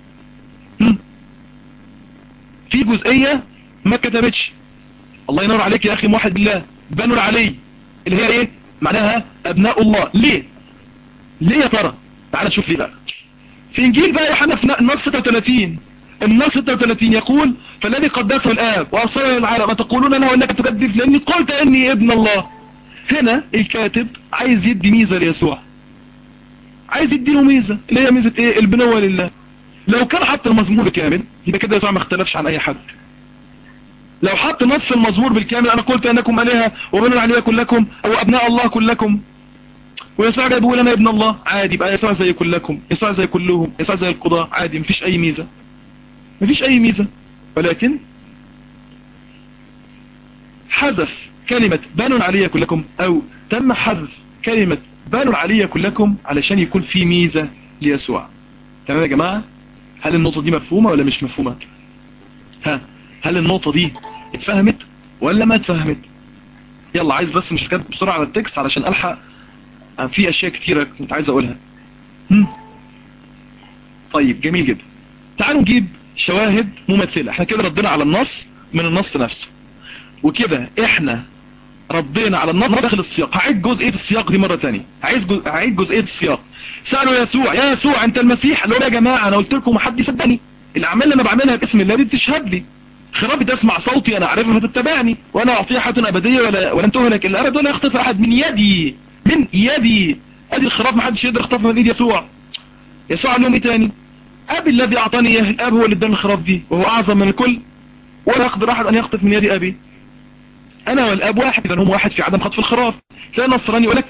في جزئية ما اتكتبتش. الله ينور عليك يا اخي موحد بالله. بنو العلي اللي هي ايه معناها؟ ابناء الله. ليه؟ ليه يا ترى؟ تعال نشوف ليه بقى. في انجيل بقى يوحنا في نص 36 النص 36 يقول فالذي قدسه الآب وأرسله للعالم أتقولون له إنك تكذب لأني قلت إني ابن الله. هنا الكاتب عايز يدي ميزة ليسوع، عايز يديله ميزة اللي هي ميزة إيه؟ البنوة لله. لو كان حط المزمور بالكامل يبقى كده يسوع ما اختلفش عن أي حد. لو حط نص المزمور بالكامل أنا قلت أنكم آلهة وبنو عليها كلكم أو أبناء الله كلكم، ويسوع جاي بيقول أنا ابن الله، عادي يبقى يسوع زي كلكم، يسوع زي كلهم، يسوع زي القضاة، عادي مفيش أي ميزة، مفيش أي ميزة. ولكن حذف كلمة بنو عليها كلكم أو تم حذف كلمة بنو عليها كلكم علشان يكون في ميزة ليسوع. تمام يا جماعة؟ هل النقطة دي مفهومة ولا مش مفهومة؟ هل النقطة دي اتفهمت ولا ما اتفهمت؟ يلا عايز بس مشاركات بسرعة على التكست علشان ألحق، في أشياء كتيرة كنت عايز أقولها. طيب جميل جدا. تعالوا نجيب شواهد ممثلة. احنا كده ردينا على النص من النص نفسه، وكده احنا ردينا على النص داخل السياق. هعيد جزئية السياق دي مرة تانية، هعيد جزئية السياق. سألوا يسوع يا يسوع انت المسيح؟ قالوا يا جماعة انا قلت لكم محد يصدقني، الاعمال اللي انا بعملها باسم الله دي بتشهد لي، خرافي تسمع صوتي انا اعرفها فتتبعني وانا اعطيها حياة ابدية ولن تهلك الا ابد ولا يخطف احد من يدي. من يدي ادي الخراف، ما حدش يقدر يخطفها من ايد يسوع. يسوع قال لهم ايه تاني؟ ابي الذي اعطاني اياه، الاب هو اللي اداني الخراف دي وهو اعظم من الكل ولا يقدر احد ان يخطف من يدي ابي. انا والاب واحد، اذا هم واحد في عدم خطف الخراف. تلاقي نصراني يقول لك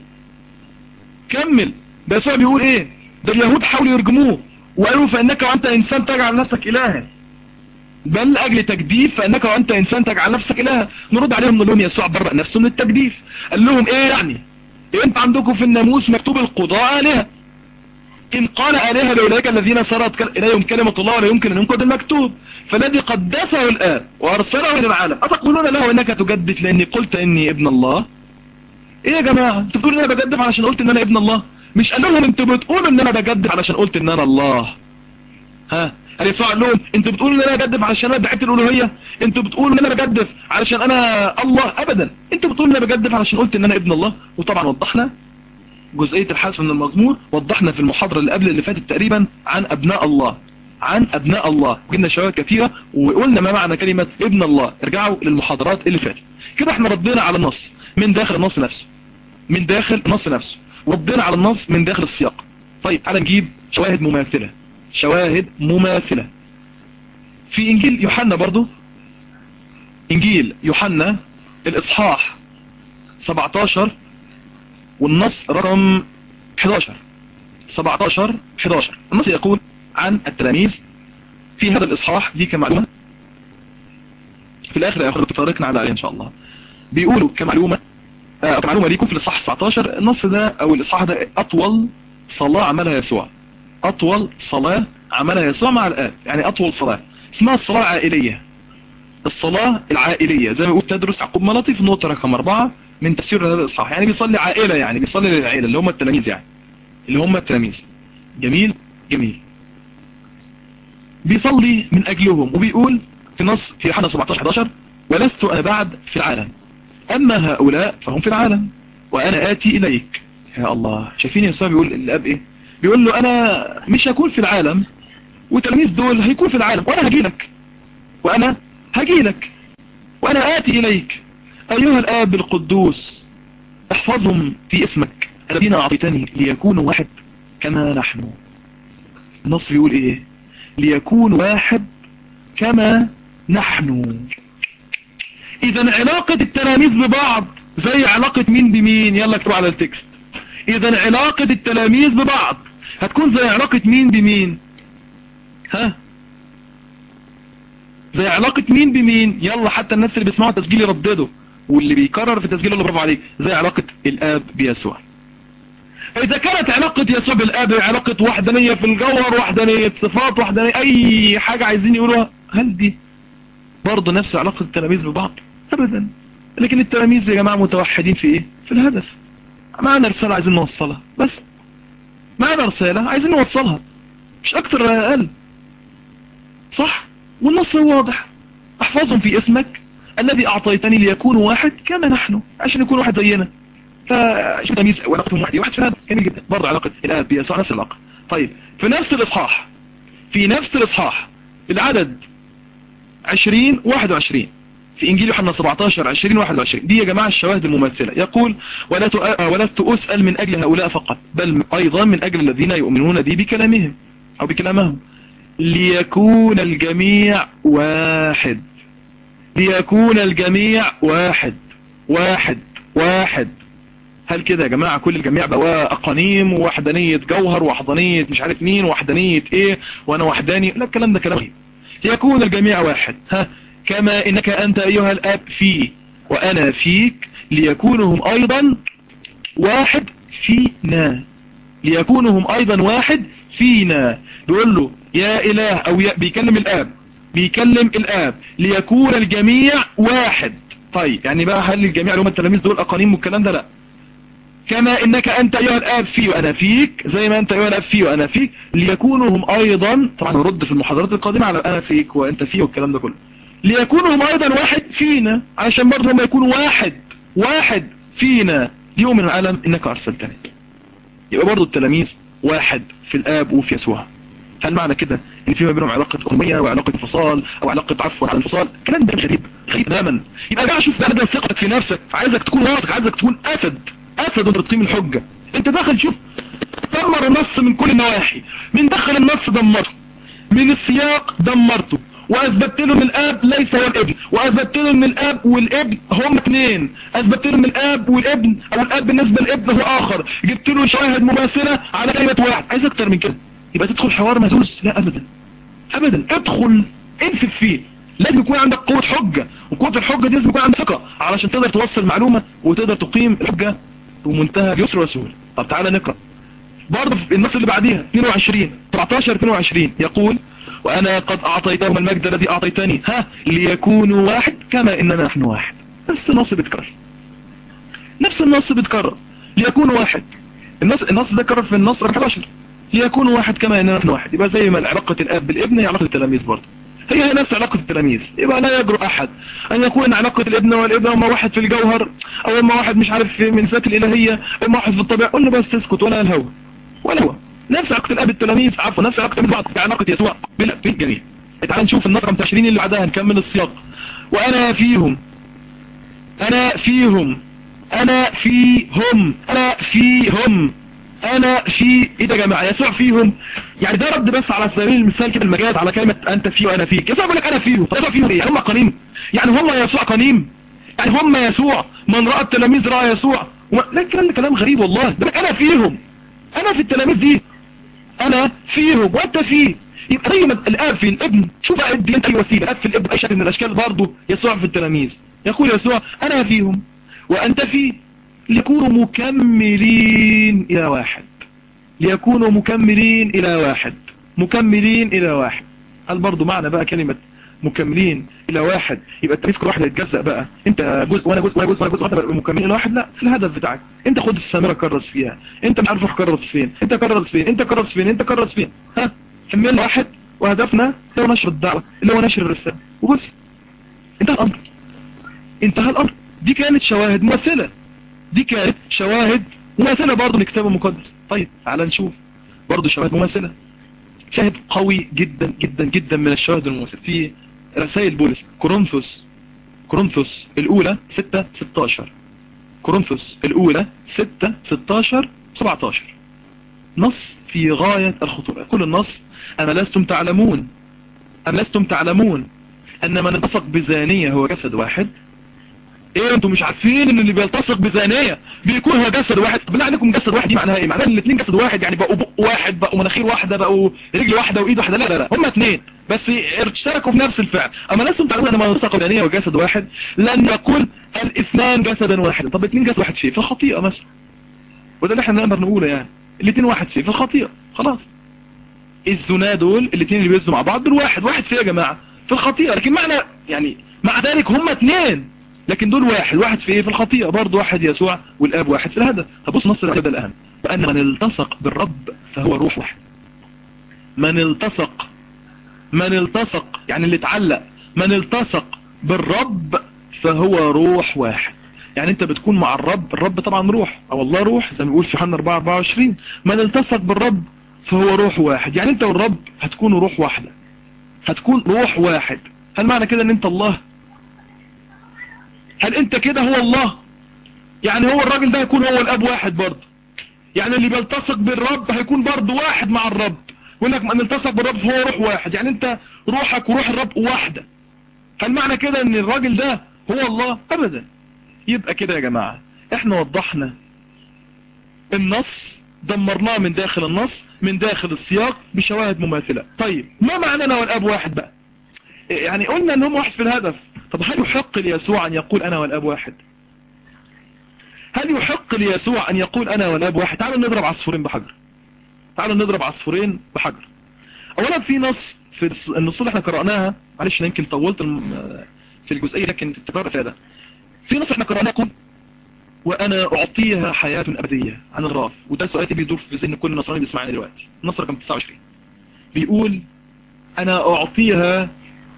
كمل ده يسوع بيقول ايه؟ ده اليهود حاولوا يرجموه وقالوا فانك وانت انسان تجعل نفسك الها، بل اجل تجديف فانك وانت انسان تجعل نفسك الها. نرد عليهم نقول لهم يسوع برأ نفسه من التجديف. قال لهم ايه يعني؟ إيه انت عندكم في الناموس مكتوب القضاء آلهة، إن قال آلهة لأولئك الذين صارت إليهم كلمة الله ولا يمكن أن ينقض المكتوب، فالذي قدسه الآب وأرسله إلى العالم أتقولون له إنك تجدف لأني قلت إني ابن الله؟ إيه يا جماعة؟ أنتوا بتقولوا إن أنا بجدف علشان قلت إن أنا ابن الله؟ مش قال لهم أنتوا بتقولوا إن أنا بجدف علشان قلت إن أنا الله؟ قال يسوع قال لهم أنتوا بتقولوا إن أنا بجدف علشان أنا ادعيت الألوهية؟ أنتوا بتقولوا إن أنا بجدف علشان أنا الله؟ أبدا، أنتوا بتقولوا إن أنا بجدف علشان قلت إن أنا ابن الله. وطبعا وضحنا جزئية الحذف من المزمور، وضحنا في المحاضرة اللي قبل اللي فاتت تقريبا عن أبناء الله، عن أبناء الله، جبنا شواهد كثيرة وقلنا ما معنى كلمة ابن الله. ارجعوا للمحاضرات اللي فاتت. كده احنا ردينا على النص من داخل النص نفسه، من داخل النص نفسه، وردينا على النص من داخل السياق. طيب تعالى نجيب شواهد مماثلة، شواهد مماثلة في إنجيل يوحنا برضو. إنجيل يوحنا الإصحاح 17 والنص رقم 11. 17-11 النص يقول عن التلاميذ في هذا الإصحاح دي كمعلومة في الآخر يا أخوة طارقنا عليها إن شاء الله. بيقولوا كمعلومة ليكم في الإصحاح 19 النص ده أو الإصحاح ده أطول صلاة عملها يسوع، أطول صلاة عملها يسوع مع الآب، يعني أطول صلاة اسمها الصلاة العائلية. الصلاة العائلية زي ما يقول تدرس يعقوب ملطي في النقطة رقم 4 من تفسير هذا الإصحاح، يعني بيصلي عائلة، يعني بيصلي للعائلة اللي هم التلاميذ، يعني اللي هم التلاميذ. جميل جميل. بيصلي من أجلهم وبيقول في نص في يوحنا 17-11 ولست أنا بعد في العالم أما هؤلاء فهم في العالم وأنا آتي إليك. يا الله، شايفين يسوع بيقول الأب إيه؟ بيقول له أنا مش هكون في العالم والتلاميذ دول هيكون في العالم وأنا هجي لك، وأنا هجي لك وأنا آتي إليك. أيها الآب القدوس احفظهم في اسمك الذين أعطيتني ليكونوا واحد كما نحن. النص بيقول إيه؟ ليكون واحد كما نحن. إذا علاقة التلاميذ ببعض زي علاقة مين بمين؟ يلا اكتبوا على التكست. إذا علاقة التلاميذ ببعض هتكون زي علاقة مين بمين؟ زي علاقة مين بمين؟ يلا حتى الناس اللي بيسمعوا التسجيل يرددوا، واللي بيكرر في التسجيل اللي برافو عليك، زي علاقة الآب بيسوع. إذا كانت علاقة يسوع بالآب علاقة وحدانية في الجوهر، وحدانية صفات، وحدانية أي حاجة عايزين يقولوها، هل دي برضه نفس علاقة التلاميذ ببعض؟ أبدا. لكن التلاميذ يا جماعة متوحدين في إيه؟ في الهدف. معنا رسالة عايزين نوصلها، بس معنا رسالة عايزين نوصلها، مش أكتر ولا أقل. صح؟ والنص واضح. احفظهم في اسمك الذي أعطيتني ليكونوا واحد كما نحن، عشان يكون واحد زينا. فشو تمييز وعلاقتهم واحد في هذا جميل جدا. برضه علاقة الآب بيسوع نفس العلاقة. طيب في نفس الإصحاح العدد 20 21 في انجيل يوحنا 17 20 21. دي يا جماعة الشواهد المماثلة. يقول ولست اسأل من اجل هؤلاء فقط بل ايضا من اجل الذين يؤمنون بي بكلامهم او بكلامهم ليكون الجميع واحد. ليكون الجميع واحد واحد واحد. هل كده يا جماعة كل الجميع بقى أقانيم ووحدانية جوهر ووحدانية مش عارف مين ووحدانية ايه وانا وحداني؟ لا، الكلام ده كلام. ليكون الجميع واحد، كما انك انت ايها الاب في وانا فيك ليكونهم ايضا واحد فينا. ليكونهم ايضا واحد فينا. بيقول له يا اله او بيكلم الاب، بيكلم الاب ليكون الجميع واحد. طيب يعني بقى هل الجميع اللي هم التلاميذ دول اقانيم والكلام ده؟ لا. كما انك انت ايها الاب في وانا فيك، زي ما انت ايها الاب في وانا فيك ليكونهم ايضا. طبعا نرد في المحاضرات القادمة على انا فيك وانت فيه والكلام ده كله. ليكونهم ايضا واحد فينا عشان برضه هم يكونوا واحد فينا ليؤمن العالم انك ارسلتني. يبقى برضه التلاميذ واحد في الاب وفي يسوع. هل معنى كده ان في ما بينهم علاقة أمية وعلاقة انفصال او علاقة عفو على انفصال؟ الكلام ده غريب تماما. يبقى بقى شوف بقى ثقتك في نفسك، عايزك تكون واثق، عايزك تكون اسد وانت بتقيم الحجة. انت داخل شوف دمر النص من كل النواحي، من داخل النص دمرته، من السياق دمرته، واثبتت له ان الاب ليس هو الابن، واثبتت له ان الاب والابن هم اثنين، اثبتت له ان الاب والابن او الاب بالنسبه للابن هو اخر، جبت له شواهد مماثله على كلمه واحد. عايز اكتر من كده؟ يبقى تدخل حوار مهزوز؟ لا ابدا ابدا. ادخل انسف فيه. لازم يكون عندك قوه حجه، وقوه الحجه دي لازم يكون عندك ثقه علشان تقدر توصل معلومه وتقدر تقيم الحجه بمنتهى اليسر والسهوله. طب تعالى نقرا برضه في النص اللي بعديها 22 17 22. يقول وانا قد اعطيتهم المجد الذي اعطيتني ليكونوا واحد كما اننا نحن واحد. نفس النص بيتكرر، نفس النص بيتكرر، ليكونوا واحد. النص ده كرر في النص 11 ليكونوا واحد كما اننا نحن واحد. يبقى زي ما علاقه الاب بالابن هي علاقه التلاميذ برضه، هي نفس علاقه التلاميذ. يبقى لا يجرؤ احد ان يقول ان علاقه الابن والابن هما واحد في الجوهر، او هما واحد مش عارف من ذات الالهيه، او هما واحد في الطبيعه. قول له بس اسكت ولا الهوى ولا هو. نفس علاقه الاب بالتلاميذ، عفوا نفس علاقه التلاميذ بعض، علاقه يسوع بالجميع. تعال نشوف النص رقم 20 اللي بعدها، نكمل السياق. وانا فيهم انا فيهم انا فيهم انا فيهم انا في ايه ده يا جماعه؟ يسوع فيهم. يعني ده رد بس على سبيل المثال كده المجاز على كلمه انت في وانا فيك. يسوع بيقول لك انا فيهم. طب يسوع فيهم ايه؟ هم قنيم؟ يعني هم يسوع قنيم؟ يعني هم يسوع من راى التلاميذ راى يسوع؟ لا، الكلام ده كلام غريب والله. ده انا فيهم، انا في التلاميذ دي، انا فيهم وانت فيه. يبقى زي ما الاب في الابن، شوف ادي انت اي وسيله، الاب في الابن اي شكل من الاشكال، برضه يسوع في التلاميذ. يقول يسوع انا فيهم وانت فيه ليكونوا مكملين الى واحد. ليكونوا مكملين الى واحد، مكملين الى واحد. هل برضو معنى بقى كلمة مكملين الى واحد يبقى التلاميذ كل واحد هيتجزأ بقى؟ انت جزء وانا جزء وانا جزء وانا جزء واحد مكملين الى واحد؟ لا، في الهدف بتاعك. انت خد السامرة كرس فيها، انت مش عارف روح كرس فين، انت كرس فين، انت كرس فين، انت كرس فين. حملنا واحد وهدفنا هو نشر الدعوة، اللي هو نشر الرسالة وبس. انتهى الامر، انتهى الامر. دي كانت شواهد مماثلة، دي كانت شواهد مماثلة برضه من الكتاب المقدس. طيب تعال نشوف برضه شواهد مماثلة. شاهد قوي جدا جدا جدا من الشواهد المماثلة في رسائل بولس. كورنثوس الأولى 6-16، كورنثوس الأولى 6-16 17. نص في غاية الخطورة. كل النص أما لستم تعلمون أن من التصق بزانية هو جسد واحد. ايه انتوا مش عارفين ان اللي بيلتصق بزانية بيكون هو جسد واحد؟ بالله عليكم جسد واحد دي معناها ايه؟ معناها ان الاثنين جسد واحد، يعني بقوا بق واحد، بقوا مناخير واحدة، بقوا رجل واحدة وايد واحدة. لا لا لا، هم اثنين بس اشتركوا في نفس الفعل. اما لازم تعلمون ان من التصق بزانية هو جسد واحد، لن يقول الاثنان جسدا واحدا. طب اثنين جسد واحد فيه في الخطيئة مثلا، وده اللي احنا نقدر نقوله، يعني الاثنين واحد فيه في الخطيئة خلاص. الزنا دول الاثنين اللي بيزنوا مع بعض دول واحد فيه يا جماعة في الخطيئة، لكن معنى يعني مع ذلك هم اثنين، لكن دول واحد في ايه؟ في الخطيئة برضه. واحد يسوع والاب واحد في الهدف. طب بص نص ده الأهم، وأن من التصق بالرب فهو روح واحد. من التصق يعني اللي اتعلق، من التصق بالرب فهو روح واحد. يعني انت بتكون مع الرب طبعا روح، او الله روح زي ما بيقول في يوحنا 4:24. من التصق بالرب فهو روح واحد، يعني انت والرب هتكونوا روح واحدة. هتكون روح واحد. هل معنى كده ان انت الله؟ هل انت كده هو الله؟ يعني هو الراجل ده هيكون هو الاب واحد برضه، يعني اللي بيلتصق بالرب هيكون برضه واحد مع الرب. يقول لك من التصق بالرب فهو روح واحد، يعني انت روحك وروح الرب واحدة. هل معنى كده ان الراجل ده هو الله؟ ابدا. يبقى كده يا جماعة احنا وضحنا النص، دمرناه من داخل النص من داخل السياق بشواهد مماثلة. طيب ما معنى انا والاب واحد بقى؟ يعني قلنا ان هم واحد في الهدف. طب هل يحق ليسوع ان يقول انا والاب واحد؟ هل يحق ليسوع ان يقول انا والاب واحد؟ تعالوا نضرب عصفورين بحجر. تعالوا نضرب عصفورين بحجر. اولا في نص في النص اللي احنا قرأناها، معلش يمكن طولت في الجزئية لكن في التكرار افادة. في نص احنا قرأناه يقول وانا اعطيها حياة ابدية عن الراف، وده سؤال بيدور في ذهن كل نصراني بيسمعني دلوقتي. النص رقم 29 بيقول انا اعطيها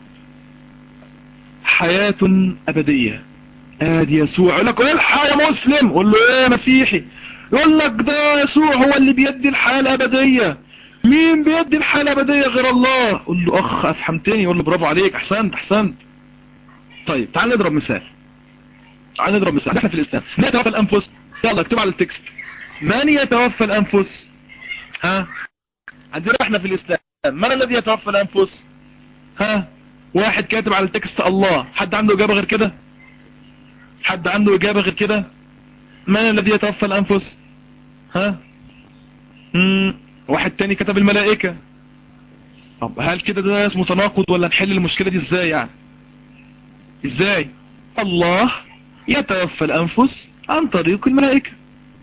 حياة ابدية. ادي يسوع. يقول لك الحق يا مسلم، قول له ايه يا مسيحي؟ يقول لك ده يسوع هو اللي بيدي الحياة الابدية. مين بيدي الحياة الابدية غير الله؟ قول له اخ افهمتني. يقول له برافو عليك، احسنت احسنت. طيب تعال نضرب مثال. تعال نضرب مثال. احنا في الاسلام من يتوفى الانفس؟ يلا اكتب على التكست من يتوفى الانفس. ها عندنا احنا في الاسلام من الذي يتوفى الانفس؟ ها واحد كاتب على التكست الله. حد عنده اجابة غير كده؟ حد عنده اجابة غير كده؟ من الذي يتوفى الانفس؟ ها واحد تاني كتب الملائكة. طب هل كده ده اسمه تناقض ولا نحل المشكلة دي ازاي يعني؟ ازاي الله يتوفى الانفس عن طريق الملائكة؟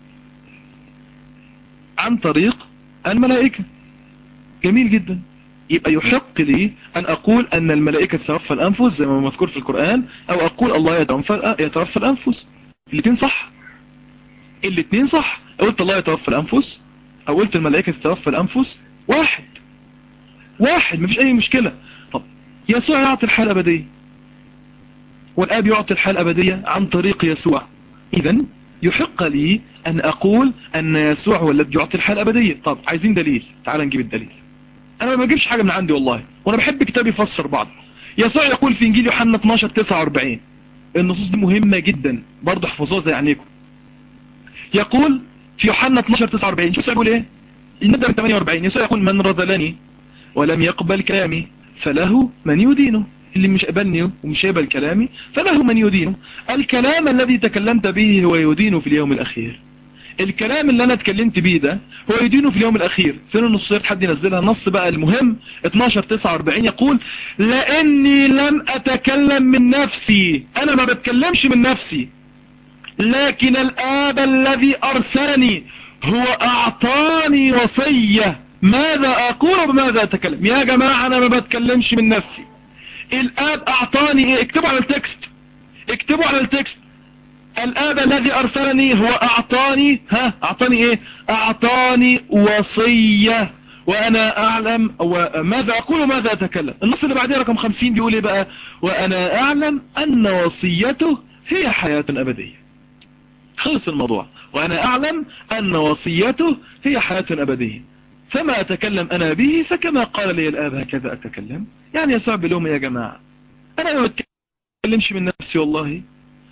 عن طريق الملائكة. جميل جدا. يبقى يحق لي ان اقول ان الملائكة تتوفى الانفس زي ما مذكور في القرآن، او اقول الله يتوفى الانفس. الاثنين صح. الاثنين صح. قلت الله يتوفى الانفس او قلت الملائكة تتوفى الانفس، واحد واحد مفيش اي مشكلة. طب يسوع يعطي الحياة الابدية والاب يعطي الحياة الابدية عن طريق يسوع، اذا يحق لي ان اقول ان يسوع هو الذي يعطي الحياة الابدية. طب عايزين دليل، تعال نجيب الدليل. انا ما بجيبش حاجة من عندي والله، وانا بحب كتابي يفسر بعض. يسوع يقول في انجيل يوحنا 12:49، النصوص دي مهمة جدا برضه احفظوها زي عينيكم. يقول في يوحنا 12:49 شو يقول ايه؟ نبدأ من 48. يسوع يقول من رذلني ولم يقبل كلامي فله من يدينه. اللي مش قبلني ومش يقبل كلامي فله من يدينه. الكلام الذي تكلمت به هو يدينه في اليوم الأخير. الكلام اللي انا اتكلمت بيه ده هو يدينه في اليوم الأخير. فين النصير؟ حد ينزلها النص بقى المهم. 12:49 يقول لاني لم اتكلم من نفسي، انا ما بتكلمش من نفسي، لكن الآب الذي أرسلني هو أعطاني وصية ماذا أقول وبماذا أتكلم. يا جماعة أنا ما بتكلمش من نفسي، الآب أعطاني إيه؟ اكتبوا على التكست، اكتبوا على التكست. الآب الذي أرسلني هو أعطاني، أعطاني إيه؟ أعطاني وصية وأنا أعلم وماذا أقول وماذا أتكلم. النص اللي بعديه رقم 50 بيقول إيه بقى؟ وأنا أعلم أن وصيته هي حياة أبدية. خلص الموضوع. وأنا أعلم أن وصيته هي حياة أبدية، فما أتكلم أنا به فكما قال لي الآب هكذا أتكلم. يعني يسوع بلوم يا جماعة، أنا ما بتكلمش من نفسي والله.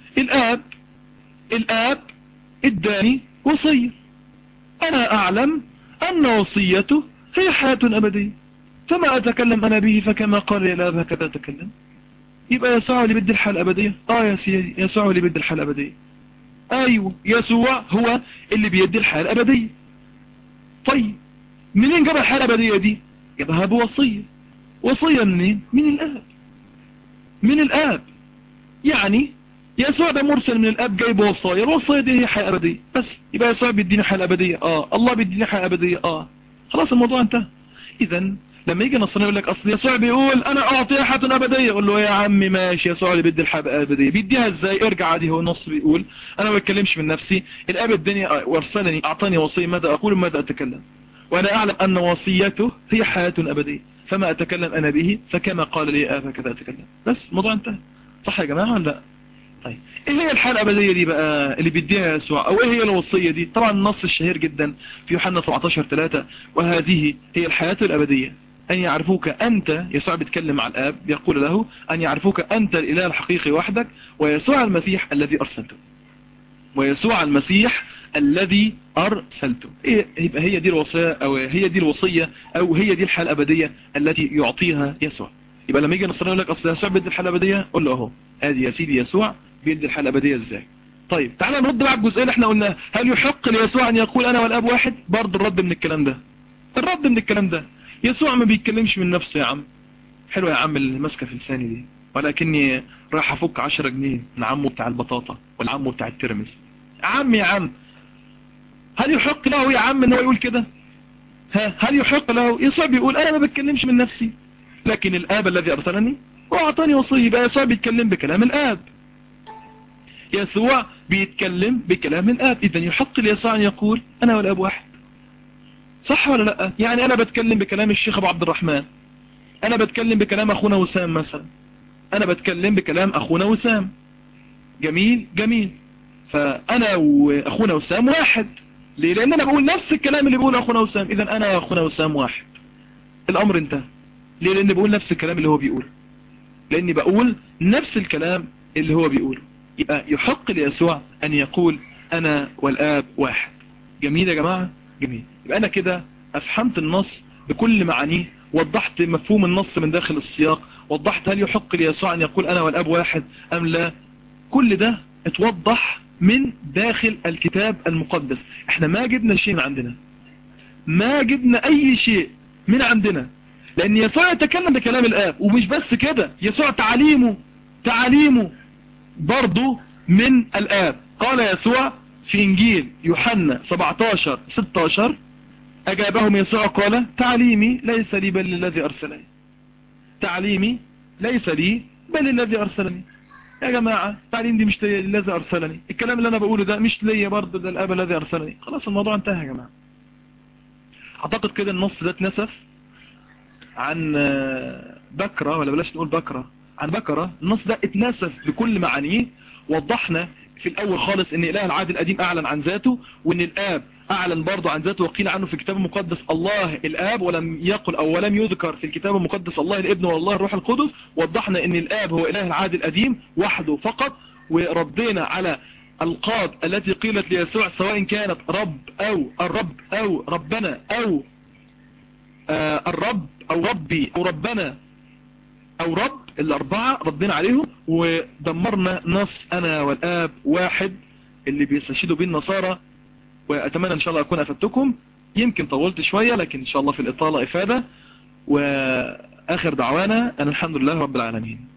الآب اداني وصية، أنا أعلم أن وصيته هي حياة أبدية، فما أتكلم أنا به فكما قال لي الآب هكذا أتكلم. يبقى يسوع اللي بدي الحياة الأبدية. يا سيدي يسوع اللي بدي الحياة الأبدية. ايوه يسوع هو اللي بيدي الحياة الابدية. طيب منين جاب الحياة الابدية دي؟ جابها بوصية. وصية منين؟ من الاب. من الاب. يعني يسوع ده مرسل من الاب جايب وصايا، الوصايا دي هي حياة ابدية بس. يبقى يسوع بيديني حياة ابدية. الله بيديني حياة ابدية. خلاص الموضوع انتهى. اذا لما يجي نصراني يقول لك اصل يسوع بيقول انا اعطيها حياة ابدية، اقول له يا عمي ماشي، يسوع اللي بيدي الحياة الابدية، بيديها ازاي؟ ارجع عادي، هو النص بيقول انا ما بتكلمش من نفسي، الاب الدنيا وارسلني اعطاني وصية ماذا اقول وماذا اتكلم، وانا اعلم ان وصيته هي حياة ابدية، فما اتكلم انا به فكما قال لي اب هكذا اتكلم. بس الموضوع انتهى. صح يا جماعة ولا لا؟ طيب ايه هي الحياة الابدية دي بقى اللي بيديها يسوع، او ايه هي الوصية دي؟ طبعا النص الشهير جدا في يوحنا 17:3 وهذه هي الحياة الابدية أن يعرفوك أنت، يسوع بيتكلم مع الآب يقول له أن يعرفوك أنت الإله الحقيقي وحدك ويسوع المسيح الذي أرسلته، ويسوع المسيح الذي أرسلته. يبقى هي دي الوصية، أو هي دي الوصية، أو هي دي الحياة الأبدية التي يعطيها يسوع. يبقى لما يجي النصراني يقول لك أصل يسوع بيدي الحياة الأبدية، قول له أهو ادي يا سيدي يسوع بيدي الحياة الأبدية إزاي. طيب تعالى نرد بقى على الجزئية اللي احنا قلناها، هل يحق ليسوع أن يقول أنا والآب واحد؟ برضه الرد من الكلام ده، الرد من الكلام ده، يسوع ما بيتكلمش من نفسه يا عم. حلوة يا عم اللي ماسكه في لساني دي، ولكني راح افك 10 جنيه من عمه بتاع البطاطا والعمه بتاع الترمس. يا عم هل يحق له يا عم ان هو يقول كده؟ هل يحق له؟ يسوع بيقول انا ما بتكلمش من نفسي، لكن الاب الذي ارسلني واعطاني وصيه. يبقى يسوع بيتكلم بكلام الاب، يسوع بيتكلم بكلام الاب، اذا يحق ليسوع ان يقول انا والاب واحد. صح ولا لا؟ يعني انا بتكلم بكلام الشيخ ابو عبد الرحمن، انا بتكلم بكلام اخونا وسام مثلا، انا بتكلم بكلام اخونا وسام، جميل جميل، فانا واخونا وسام واحد. ليه؟ لان انا بقول نفس الكلام اللي بيقوله اخونا وسام، اذا انا واخونا وسام واحد، الامر انتهى. ليه؟ لاني بقول نفس الكلام اللي هو بيقوله، لاني بقول نفس الكلام اللي هو بيقوله. يبقى يحق ليسوع ان يقول انا والاب واحد. جميل يا جماعة، جميل. يبقى انا كده افهمت النص بكل معانيه، وضحت مفهوم النص من داخل السياق، وضحت هل يحق ليسوع ان يقول انا والاب واحد ام لا. كل ده اتوضح من داخل الكتاب المقدس. احنا ما جبنا شيء من عندنا، ما جبنا اي شيء من عندنا، لان يسوع يتكلم بكلام الاب. ومش بس كده، يسوع تعاليمه برضو من الاب. قال يسوع في انجيل يوحنا 17:16 اجابهم يسوع قال تعليمي ليس لي بل للذي ارسلني، تعليمي ليس لي بل للذي ارسلني. يا جماعة التعليم دي مش الذي أرسلني، الكلام اللي أنا بقوله ده مش ليا برضه، ده الأب الذي أرسلني. خلاص الموضوع انتهى يا جماعة. أعتقد كده النص ده اتنسف عن بكرة، ولا بلاش نقول بكرة، عن بكرة. النص ده اتنسف بكل معانيه. وضحنا في الأول خالص إن إله العهد القديم أعلن عن ذاته، وإن الآب أعلن برضه عن ذاته، وقيل عنه في الكتاب المقدس الله الآب، ولم يقل أو ولم يذكر في الكتاب المقدس الله الابن والله الروح القدس. وضحنا إن الآب هو إله العهد القديم وحده فقط، وردينا على القاب التي قيلت ليسوع سواء كانت رب أو الرب أو ربنا أو الرب أو ربي أو ربنا أو رب، الأربعة ردينا عليهم. ودمرنا نص أنا والآب واحد اللي بيستشهدوا به النصارى. وأتمنى إن شاء الله أكون أفدتكم، يمكن طولت شوية لكن إن شاء الله في الإطالة إفادة. وآخر دعوانا أن الحمد لله رب العالمين.